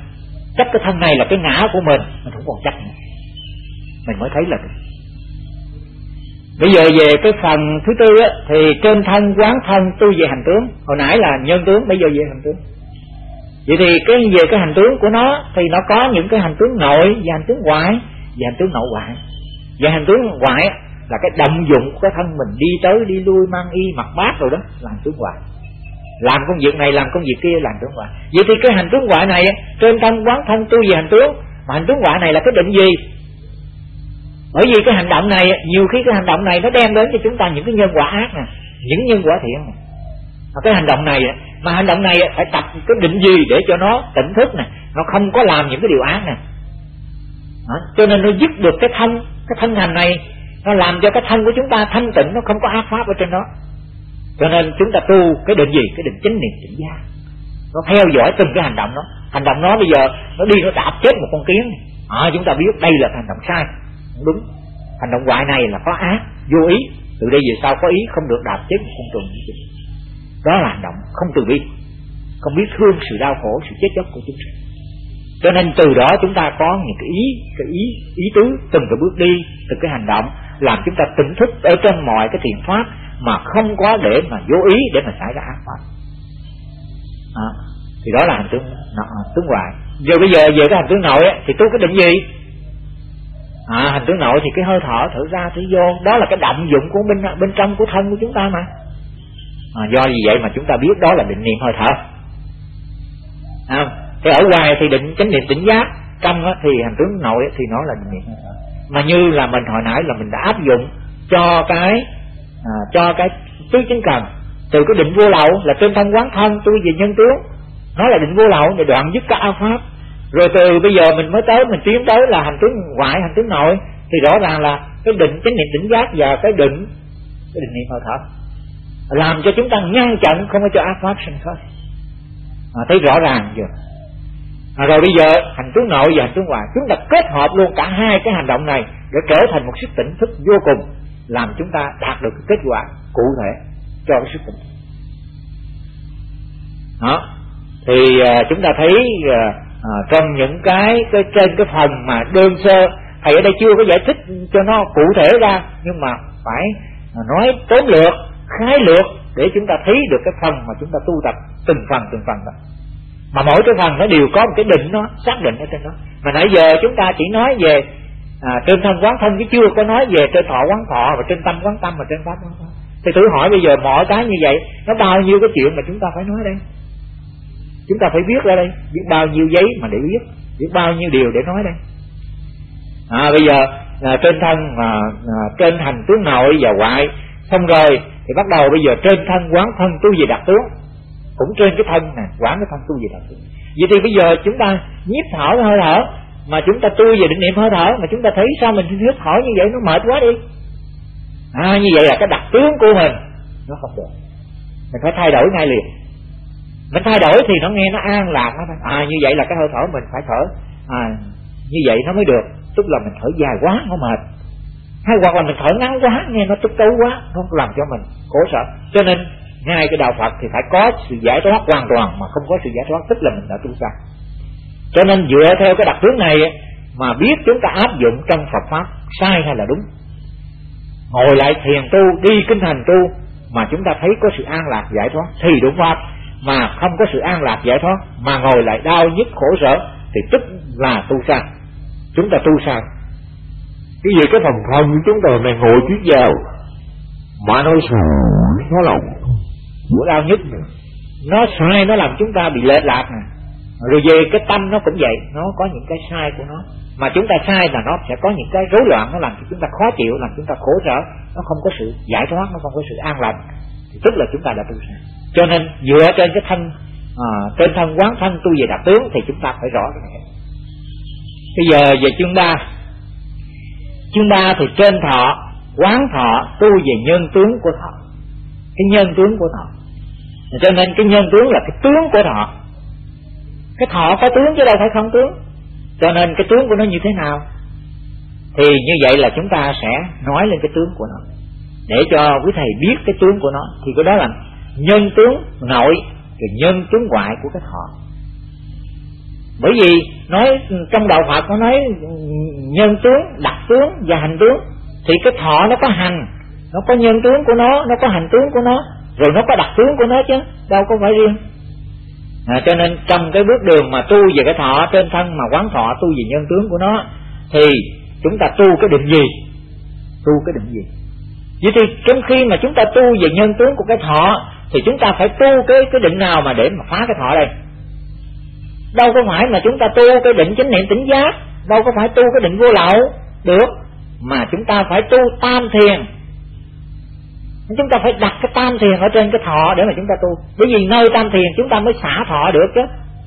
chấp cái thân này là cái ngã của mình, mình không còn chấp nữa, mình mới thấy là được. Bây giờ về cái phần thứ tư á, thì trên thân quán thân tu về hành tướng. Hồi nãy là nhân tướng, bây giờ về hành tướng. Vậy thì cái về cái hành tướng của nó thì nó có những cái hành tướng nội và hành tướng ngoại và hành tướng nội ngoại. Và hành tướng ngoại là cái động dụng của cái thân mình, đi tới đi lui, mang y mặc bát rồi đó là hành tướng ngoại. Làm công việc này làm công việc kia là hành tướng ngoại. Vậy thì cái hành tướng ngoại này trên thân quán thân tu về hành tướng, mà hành tướng ngoại này là cái định gì? Bởi vì cái hành động này, nhiều khi cái hành động này nó đem đến cho chúng ta những cái nhân quả ác nè, những nhân quả thiện nè. Cái hành động này, mà hành động này phải tập cái định gì để cho nó tỉnh thức nè, nó không có làm những cái điều ác nè. Đó, cho nên nó dứt được cái thân, cái thân hành này, nó làm cho cái thân của chúng ta thanh tịnh, nó không có ác pháp ở trên đó. Cho nên chúng ta tu cái định gì? Cái định chánh niệm tỉnh giác. Nó theo dõi từng cái hành động đó. Hành động nó bây giờ nó đi nó đạp chết một con kiến, à, chúng ta biết đây là hành động sai, không đúng. Hành động ngoại này là có ác, vô ý. Từ đây về sau có ý không được đạp chết một con trùng. Đó là hành động không từ bi, không biết thương sự đau khổ, sự chết chóc của chúng sinh. Cho nên từ đó chúng ta có những cái ý, cái ý, ý tứ từng cái bước đi, từng cái hành động làm chúng ta tỉnh thức ở trong mọi cái thiện pháp, mà không có để mà vô ý để mà xảy ra ác pháp. À, thì đó là hành tướng tướng ngoại. Giờ bây giờ về cái hành tướng nội ấy, thì tu cái định gì? À, hành tướng nội thì cái hơi thở thở ra thở vô, đó là cái động dụng của bên bên trong của thân của chúng ta mà. À, do vì vậy mà chúng ta biết đó là định niệm hơi thở. À, thì ở ngoài thì định chánh niệm tỉnh giác, trong thì hành tướng nội thì nó là định niệm hơi thở. Mà như là mình hồi nãy là mình đã áp dụng cho cái à, cho cái tứ chánh cần, từ cái định vô lậu là trên thân quán thân tu về nhân tướng, nó là định vô lậu để đoạn dứt các ác pháp. Rồi từ bây giờ mình mới tới, mình tiến tới là hành tướng ngoại, hành tướng nội, thì rõ ràng là cái định chánh niệm tỉnh giác và cái định cái định niệm hơi thở làm cho chúng ta ngăn chặn không có cho ác pháp sinh khởi. À, thấy rõ ràng chưa? À, rồi bây giờ hành tướng nội và hành tướng ngoại chúng ta kết hợp luôn cả hai cái hành động này để trở thành một sức tỉnh thức vô cùng, làm chúng ta đạt được cái kết quả cụ thể cho cái sức tỉnh. Đó thì à, chúng ta thấy à, à, trong những cái, cái trên cái phần mà đơn sơ, thầy ở đây chưa có giải thích cho nó cụ thể ra, nhưng mà phải à, nói tóm lược, khái lược để chúng ta thấy được cái phần mà chúng ta tu tập từng phần từng phần đó. Mà mỗi cái phần nó đều có một cái định, nó xác định ở trên đó. Mà nãy giờ chúng ta chỉ nói về à, trên thân quán thân, chứ chưa có nói về trên thọ quán thọ, và trên tâm quán tâm, và trên pháp quán pháp. Thì thử hỏi bây giờ mọi cái như vậy, nó bao nhiêu cái chuyện mà chúng ta phải nói đây, chúng ta phải viết ra đây, biết bao nhiêu giấy mà để viết, biết bao nhiêu điều để nói đây. À, bây giờ à, trên thân à, à, trên hành tướng nội và ngoại xong rồi thì bắt đầu bây giờ trên thân quán thân tu về đặc tướng, cũng trên cái thân nè quán cái thân tu về đặc tướng. Vậy thì bây giờ chúng ta nhiếp thở cái hơi thở, mà chúng ta tu về định niệm hơi thở, mà chúng ta thấy sao mình nhiếp thở như vậy nó mệt quá đi. À, như vậy là cái đặc tướng của mình nó không được, mình phải thay đổi ngay liền. Mình thay đổi thì nó nghe nó an lạc, nó à như vậy là cái hơi thở mình phải thở à như vậy nó mới được, tức là mình thở dài quá nó mệt, hay hoặc là mình thở ngắn quá nghe nó tức tối quá, nó làm cho mình khổ sở. Cho nên ngay cái đạo Phật thì phải có sự giải thoát hoàn toàn, mà không có sự giải thoát tức là mình đã tu sai. Cho nên dựa theo cái đặc tướng này mà biết chúng ta áp dụng trong Phật pháp sai hay là đúng. Ngồi lại thiền tu, đi kinh hành tu mà chúng ta thấy có sự an lạc giải thoát thì đúng pháp, mà không có sự an lạc giải thoát mà ngồi lại đau nhức khổ sở thì tức là tu sai, chúng ta tu sai. Cái gì cái phần thân của chúng ta này ngồi chuyết vào mà nói sao nó lòng của đau nhức nữa, nó sai, nó làm chúng ta bị lệch lạc nè. Rồi về cái tâm nó cũng vậy, nó có những cái sai của nó, mà chúng ta sai là nó sẽ có những cái rối loạn, nó làm cho chúng ta khó chịu, làm chúng ta khổ sở, nó không có sự giải thoát, nó không có sự an lành, thì tức là chúng ta đã tu sai. Cho nên dựa trên cái thân à, trên thân quán thân tu về đặc tướng thì chúng ta phải rõ cái này. Bây giờ về chương ba, chương ba thì trên thọ quán thọ tu về nhân tướng của thọ, cái nhân tướng của thọ. Cho nên cái nhân tướng là cái tướng của thọ. Cái thọ có tướng chứ đâu phải không tướng. Cho nên cái tướng của nó như thế nào thì như vậy là chúng ta sẽ nói lên cái tướng của nó, để cho quý thầy biết cái tướng của nó. Thì cái đó là nhân tướng nội, rồi nhân tướng ngoại của cái thọ. Bởi vì nói trong đạo Phật nó nói nhân tướng, đặc tướng và hành tướng. Thì cái thọ nó có hành, nó có nhân tướng của nó, nó có hành tướng của nó, rồi nó có đặc tướng của nó chứ, đâu có phải riêng. À, cho nên trong cái bước đường mà tu về cái thọ trên thân mà quán thọ tu về nhân tướng của nó, thì chúng ta tu cái định gì? Tu cái định gì? Vậy thì trong khi mà chúng ta tu về nhân tướng của cái thọ, thì chúng ta phải tu cái cái định nào mà để mà phá cái thọ đây? Đâu có phải mà chúng ta tu cái định chánh niệm tỉnh giác, đâu có phải tu cái định vô lậu được, mà chúng ta phải tu tam thiền. Chúng ta phải đặt cái tam thiền ở trên cái thọ để mà chúng ta tu. Bởi vì nơi tam thiền chúng ta mới xả thọ được chứ.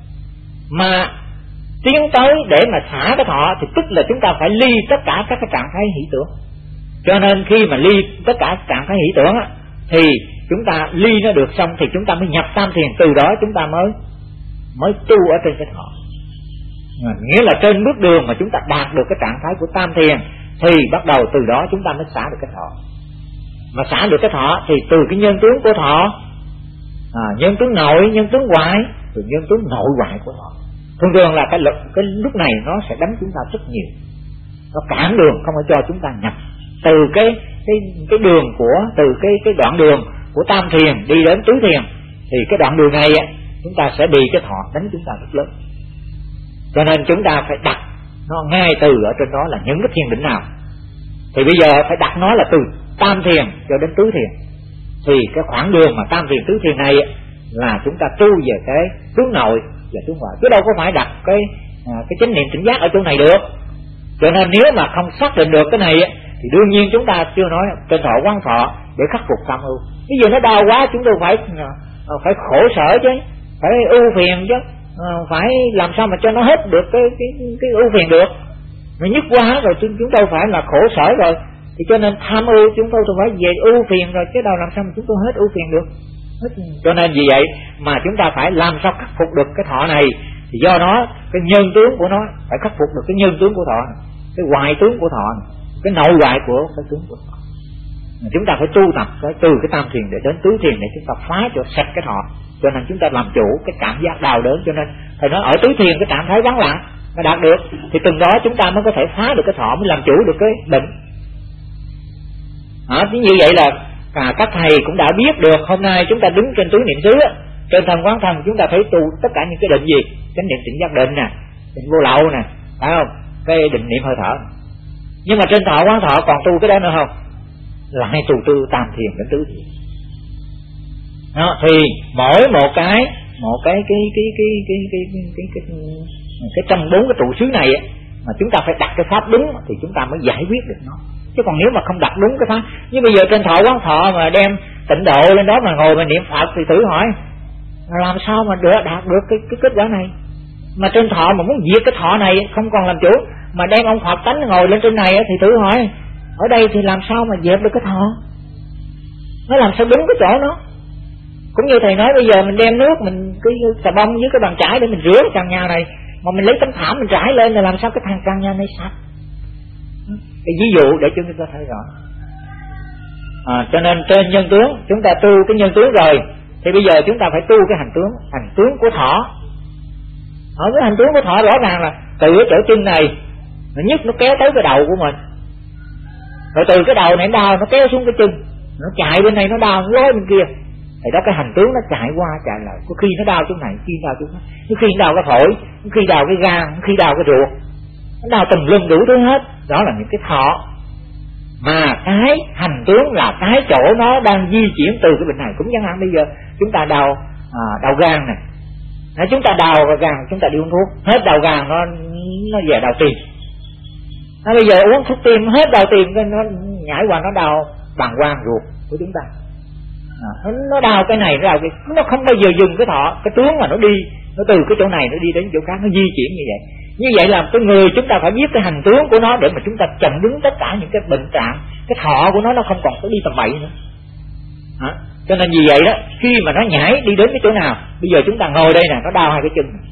Mà tiến tới để mà xả cái thọ thì tức là chúng ta phải ly tất cả các cái trạng thái hỷ tưởng. Cho nên khi mà ly tất cả trạng thái hỷ tưởng á, thì chúng ta ly nó được xong thì chúng ta mới nhập tam thiền. Từ đó chúng ta mới mới tu ở trên cái thọ. À, nghĩa là trên bước đường mà chúng ta đạt được cái trạng thái của tam thiền, thì bắt đầu từ đó chúng ta mới xả được cái thọ. Mà xả được cái thọ thì từ cái nhân tướng của thọ, à, nhân tướng nội, nhân tướng ngoại, từ nhân tướng nội ngoại của thọ. Thường thường là cái, cái lúc này nó sẽ đánh chúng ta rất nhiều, nó cản đường không có cho chúng ta nhập từ cái cái cái đường của từ cái cái đoạn đường của tam thiền đi đến tứ thiền. Thì cái đoạn đường này chúng ta sẽ bị cái thọ đánh chúng ta rất lớn. Cho nên chúng ta phải đặt nó ngay từ ở trên đó là những cái thiền định nào. Thì bây giờ phải đặt nó là từ tam thiền cho đến tứ thiền. Thì cái khoảng đường mà tam thiền tứ thiền này là chúng ta tu về cái tướng nội và tướng ngoại, chứ đâu có phải đặt cái à, cái chánh niệm tỉnh giác ở chỗ này được. Cho nên nếu mà không xác định được cái này thì đương nhiên chúng ta chưa nói trên thọ quán thọ để khắc phục tham ưu. Bây giờ nó đau quá chúng tôi phải phải khổ sở chứ, phải ưu phiền chứ, phải làm sao mà cho nó hết được cái cái cái ưu phiền được. Nó nhức quá rồi chúng tôi phải là khổ sở rồi, thì cho nên tham ưu chúng tôi tôi phải về ưu phiền rồi, chứ đâu làm sao mà chúng tôi hết ưu phiền được. Cho nên vì vậy mà chúng ta phải làm sao khắc phục được cái thọ này. Thì do đó cái nhân tướng của nó phải khắc phục được cái nhân tướng của thọ, cái ngoại tướng của thọ, cái nội ngoại của cái tướng của thọ. Chúng ta phải tu tập cái từ cái tam thiền để đến tứ thiền để chúng ta phá cho sạch cái thọ. Cho nên chúng ta làm chủ cái cảm giác đau đớn. Cho nên thầy nói ở tứ thiền cái trạng thái vắng lặng mà đạt được, thì từng đó chúng ta mới có thể phá được cái thọ, mới làm chủ được cái bệnh. À, như vậy là à, các thầy cũng đã biết được. Hôm nay chúng ta đứng trên tứ niệm xứ, trên thân quán thân, chúng ta thấy tu tất cả những cái định gì? Chánh niệm tỉnh giác định nè, định vô lậu nè, phải không? Cái định niệm hơi thở. Nhưng mà trên thọ quán thọ còn tu cái đó nữa không? Lại tu tư tam thiền đến tứ thiền. Đó, thì mỗi một cái một cái cái cái cái cái cái cái cái, cái, cái, cái trong bốn cái trụ xứ này ấy, mà chúng ta phải đặt cái pháp đúng thì chúng ta mới giải quyết được nó. Chứ còn nếu mà không đặt đúng cái pháp, như bây giờ trên thọ quán thọ mà đem tịnh độ lên đó mà ngồi mà niệm Phật thì thử hỏi làm sao mà được đạt được cái cái kết quả này. Mà trên thọ mà muốn diệt cái thọ này không còn làm chủ, mà đem ông Phật tánh ngồi lên trên này thì thử hỏi ở đây thì làm sao mà dẹp được cái thọ, nó làm sao đúng cái chỗ nó. Cũng như thầy nói bây giờ mình đem nước, mình cái xà bông với cái bàn chải để mình rửa cái trần nhà này, mà mình lấy tấm thảm mình trải lên thì làm sao cái thằng trần nhà này sạch. Cái ví dụ để cho chúng ta thấy rõ. À, cho nên trên nhân tướng chúng ta tu cái nhân tướng rồi, thì bây giờ chúng ta phải tu cái hành tướng, hành tướng của thọ. Ở cái hành tướng của thọ rõ ràng là từ cái chỗ chân này nó nhức nó kéo tới cái đầu của mình, rồi từ cái đầu này nó đau nó kéo xuống cái chân, nó chạy bên này nó đau nó lối bên kia. Thì đó cái hành tướng nó chạy qua chạy lại, có khi nó đau chỗ này, khi đau chỗ này, có khi nó đau cái phổi, có khi đau cái gan, có khi đau cái ruột, nó đau tùm lum đủ thứ hết. Đó là những cái thọ. Mà cái hành tướng là cái chỗ nó đang di chuyển từ cái bệnh này. Cũng chẳng hạn bây giờ chúng ta đau à, đau gan này, nếu chúng ta đau gan chúng ta đi uống thuốc, hết đau gan nó nó về đau tim. Nó bây giờ uống thuốc tim hết đau tim, nó nhảy qua nó đau bàng quang ruột của chúng ta. À, nó đau cái này nó đau cái, nó không bao giờ dừng cái thọ, cái tướng mà nó đi, nó từ cái chỗ này nó đi đến chỗ khác, nó di chuyển như vậy. Như vậy là cái người chúng ta phải biết cái hành tướng của nó để mà chúng ta chặn đứng tất cả những cái bệnh trạng, cái thọ của nó nó không còn có đi tầm bậy nữa. À, cho nên vì vậy đó, khi mà nó nhảy đi đến cái chỗ nào, bây giờ chúng ta ngồi đây nè, nó đau hai cái chân này.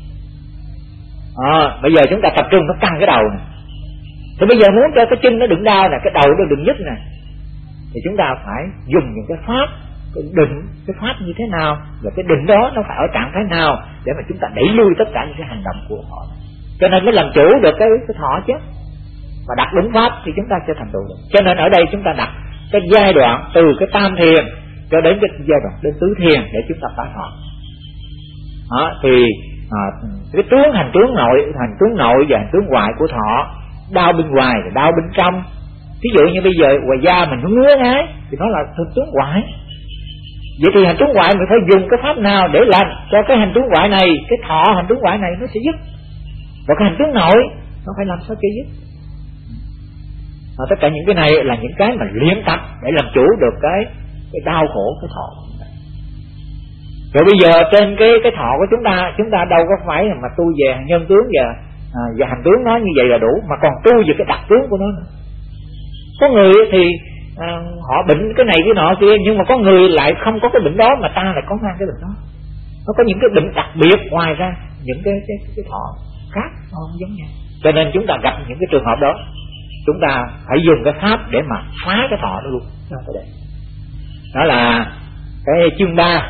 À, bây giờ chúng ta tập trung nó căng cái đầu nè. Thì bây giờ muốn cho cái chân nó đừng đau nè, cái đầu nó đừng nhức nè, thì chúng ta phải dùng những cái pháp cái định, cái pháp như thế nào, và cái định đó nó phải ở trạng thái nào để mà chúng ta đẩy lui tất cả những cái hành động của thọ. Cho nên mới làm chủ được cái, cái thọ chứ. Mà đặt đúng pháp thì chúng ta sẽ thành tựu được. Cho nên ở đây chúng ta đặt cái giai đoạn từ cái tam thiền cho đến cái giai đoạn đến tứ thiền để chúng ta phá thọ. Đó, thì à, cái tướng hành tướng nội, hành tướng nội và hành tướng ngoại của thọ, đau bên ngoài và đau bên trong. Ví dụ như bây giờ ngoài da mình nó ngứa ngáy thì nó là hành tướng ngoại. Vậy thì hành tướng ngoại mình phải dùng cái pháp nào để làm cho cái hành tướng ngoại này, cái thọ hành tướng ngoại này nó sẽ dứt. Và cái hành tướng nội nó phải làm sao cho dứt. À, tất cả những cái này là những cái mà luyện tập để làm chủ được cái cái đau khổ cái thọ. Rồi bây giờ trên cái cái thọ của chúng ta, chúng ta đâu có phải mà tu về nhân tướng và à, và hành tướng nó như vậy là đủ, mà còn tu về cái đặc tướng của nó nữa. Có người thì à, họ bệnh cái này cái nọ kia, nhưng mà có người lại không có cái bệnh đó mà ta lại có mang cái bệnh đó. Nó có những cái bệnh đặc biệt ngoài ra những cái cái, cái thọ khác nó không giống nhau. Cho nên chúng ta gặp những cái trường hợp đó, chúng ta phải dùng cái pháp để mà phá cái thọ đó luôn. Đó, đó là cái chương ba.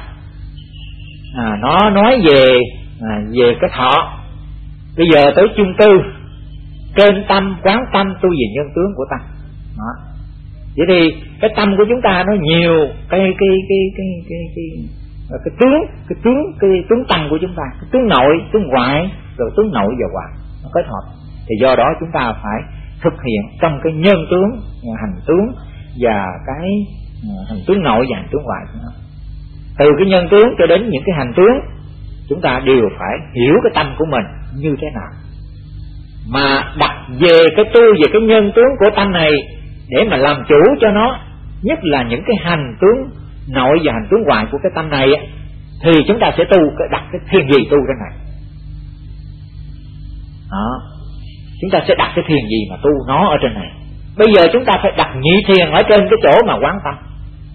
À, nó nói về à, về cái thọ. Bây giờ tới chương tư, trên tâm quán tâm tu về nhân tướng của tâm. Đó. Vậy thì cái tâm của chúng ta nó nhiều cái cái cái cái cái cái, cái, cái tướng cái tướng cái tướng tâm của chúng ta, cái tướng nội, tướng ngoại, rồi tướng nội và ngoại nó kết hợp. Thì do đó chúng ta phải thực hiện trong cái nhân tướng, hành tướng và cái hành tướng nội và hành tướng ngoại của nó. Từ cái nhân tướng cho đến những cái hành tướng, chúng ta đều phải hiểu cái tâm của mình như thế nào, mà đặt về cái tu về cái nhân tướng của tâm này để mà làm chủ cho nó, nhất là những cái hành tướng nội và hành tướng ngoại của cái tâm này, thì chúng ta sẽ tu đặt cái thiền gì tu cái này. Đó, chúng ta sẽ đặt cái thiền gì mà tu nó ở trên này. Bây giờ chúng ta phải đặt nhị thiền ở trên cái chỗ mà quán tâm.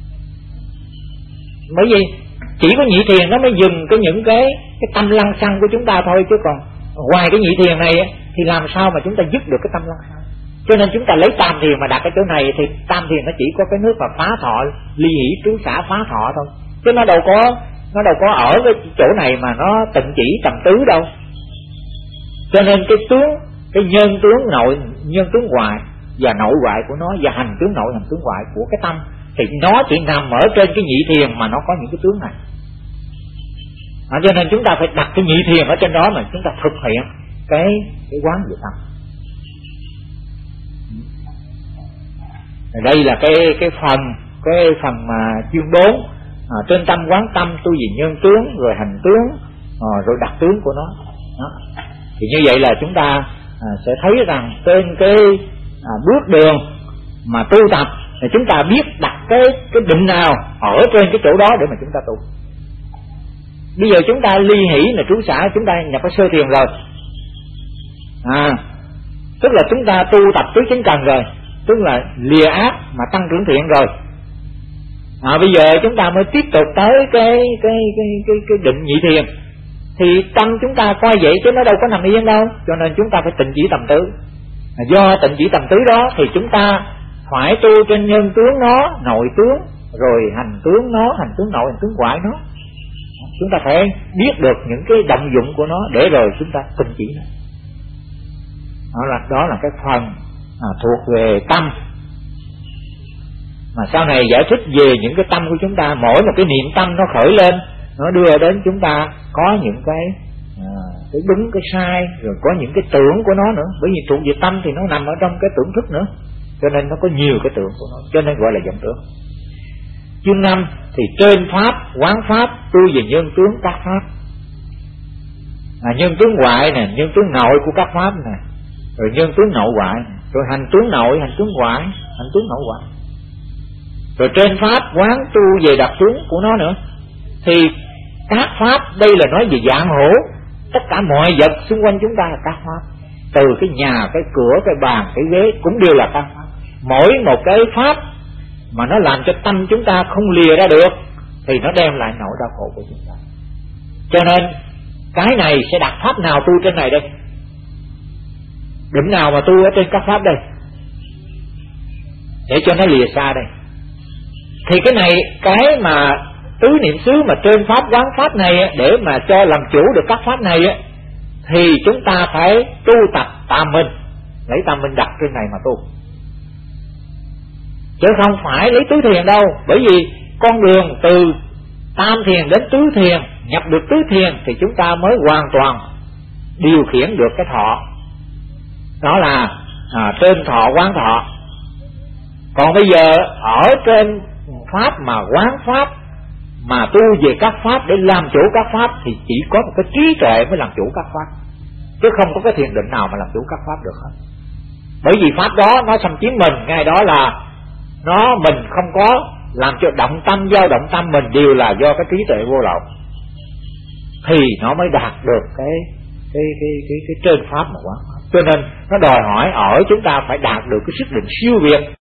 Bởi vì chỉ có nhị thiền nó mới dừng cái những cái cái tâm lăng xăng của chúng ta thôi, chứ còn ngoài cái nhị thiền này thì làm sao mà chúng ta dứt được cái tâm lăng xăng. Cho nên chúng ta lấy tam thiền mà đặt cái chỗ này, thì tam thiền nó chỉ có cái nước mà phá thọ, ly hỷ trú xả phá thọ thôi, chứ nó đâu có nó đâu có ở cái chỗ này mà nó tịnh chỉ tầm tứ đâu. Cho nên cái tướng, cái nhân tướng nội, nhân tướng ngoại và nội ngoại của nó, và hành tướng nội, hành tướng ngoại của cái tâm, thì nó chỉ nằm ở trên cái nhị thiền mà nó có những cái tướng này. À, cho nên chúng ta phải đặt cái nhị thiền ở trên đó mà chúng ta thực hiện cái cái quán về tâm. Đây là cái cái phần cái phần mà chương bốn, à, trên tâm quán tâm tu về nhân tướng, rồi hành tướng, à, rồi đặc tướng của nó. Đó. Thì như vậy là chúng ta à, sẽ thấy rằng trên cái à, bước đường mà tu tập thì chúng ta biết đặt cái cái định nào ở trên cái chỗ đó để mà chúng ta tu. Bây giờ chúng ta ly hỷ là trú xả, chúng ta nhập cái sơ thiền rồi, à, tức là chúng ta tu tập tứ chánh cần rồi, tức là lìa ác mà tăng trưởng thiện rồi. À, bây giờ chúng ta mới tiếp tục tới cái cái cái cái, cái định nhị thiền. Thì tâm chúng ta coi vậy chứ nó đâu có nằm yên đâu, cho nên chúng ta phải tịnh chỉ tầm tứ. À, do tịnh chỉ tầm tứ đó thì chúng ta phải tu trên nhân tướng nó, nội tướng, rồi hành tướng nó, hành tướng nội, hành tướng ngoại nó. Chúng ta phải biết được những cái động dụng của nó để rồi chúng ta tịnh chỉ nó. Đó là đó là cái phần à, thuộc về tâm. Mà sau này giải thích về những cái tâm của chúng ta, mỗi một cái niệm tâm nó khởi lên, nó đưa đến chúng ta có những cái à, cái đúng cái sai, rồi có những cái tưởng của nó nữa. Bởi vì thuộc về tâm thì nó nằm ở trong cái tưởng thức nữa, cho nên nó có nhiều cái tưởng của nó, cho nên gọi là vọng tưởng. Chương năm thì trên pháp quán pháp tu về nhân tướng các pháp, à, nhân tướng ngoại nè, nhân tướng nội của các pháp nè, rồi nhân tướng nội ngoại, rồi hành tướng nội, hành tướng ngoại, hành tướng nội ngoại, rồi trên pháp quán tu về đặc tướng của nó nữa. Thì các pháp đây là nói về dạng hữu, tất cả mọi vật xung quanh chúng ta là các pháp, từ cái nhà, cái cửa, cái bàn, cái ghế cũng đều là các pháp. Mỗi một cái pháp mà nó làm cho tâm chúng ta không lìa ra được thì nó đem lại nỗi đau khổ của chúng ta. Cho nên cái này sẽ đặt pháp nào tu trên này đây, định nào mà tu ở trên các pháp đây để cho nó lìa xa đây. Thì cái này, cái mà tứ niệm xứ mà trên pháp quán pháp này, để mà cho làm chủ được các pháp này á, thì chúng ta phải tu tập tam minh, lấy tam minh đặt trên này mà tu, chứ không phải lấy tứ thiền đâu. Bởi vì con đường từ tam thiền đến tứ thiền, nhập được tứ thiền thì chúng ta mới hoàn toàn điều khiển được cái thọ, đó là à, trên thọ quán thọ. Còn bây giờ ở trên pháp mà quán pháp, mà tu về các pháp để làm chủ các pháp, thì chỉ có một cái trí tuệ mới làm chủ các pháp, chứ không có cái thiền định nào mà làm chủ các pháp được hết. Bởi vì pháp đó nó xâm chiếm mình, ngay đó là nó mình không có làm cho động tâm, dao động tâm mình đều là do cái trí tuệ vô lậu, thì nó mới đạt được cái cái cái cái, cái trên pháp mà quán pháp. Cho nên nó đòi hỏi ở chúng ta phải đạt được cái sức định siêu việt.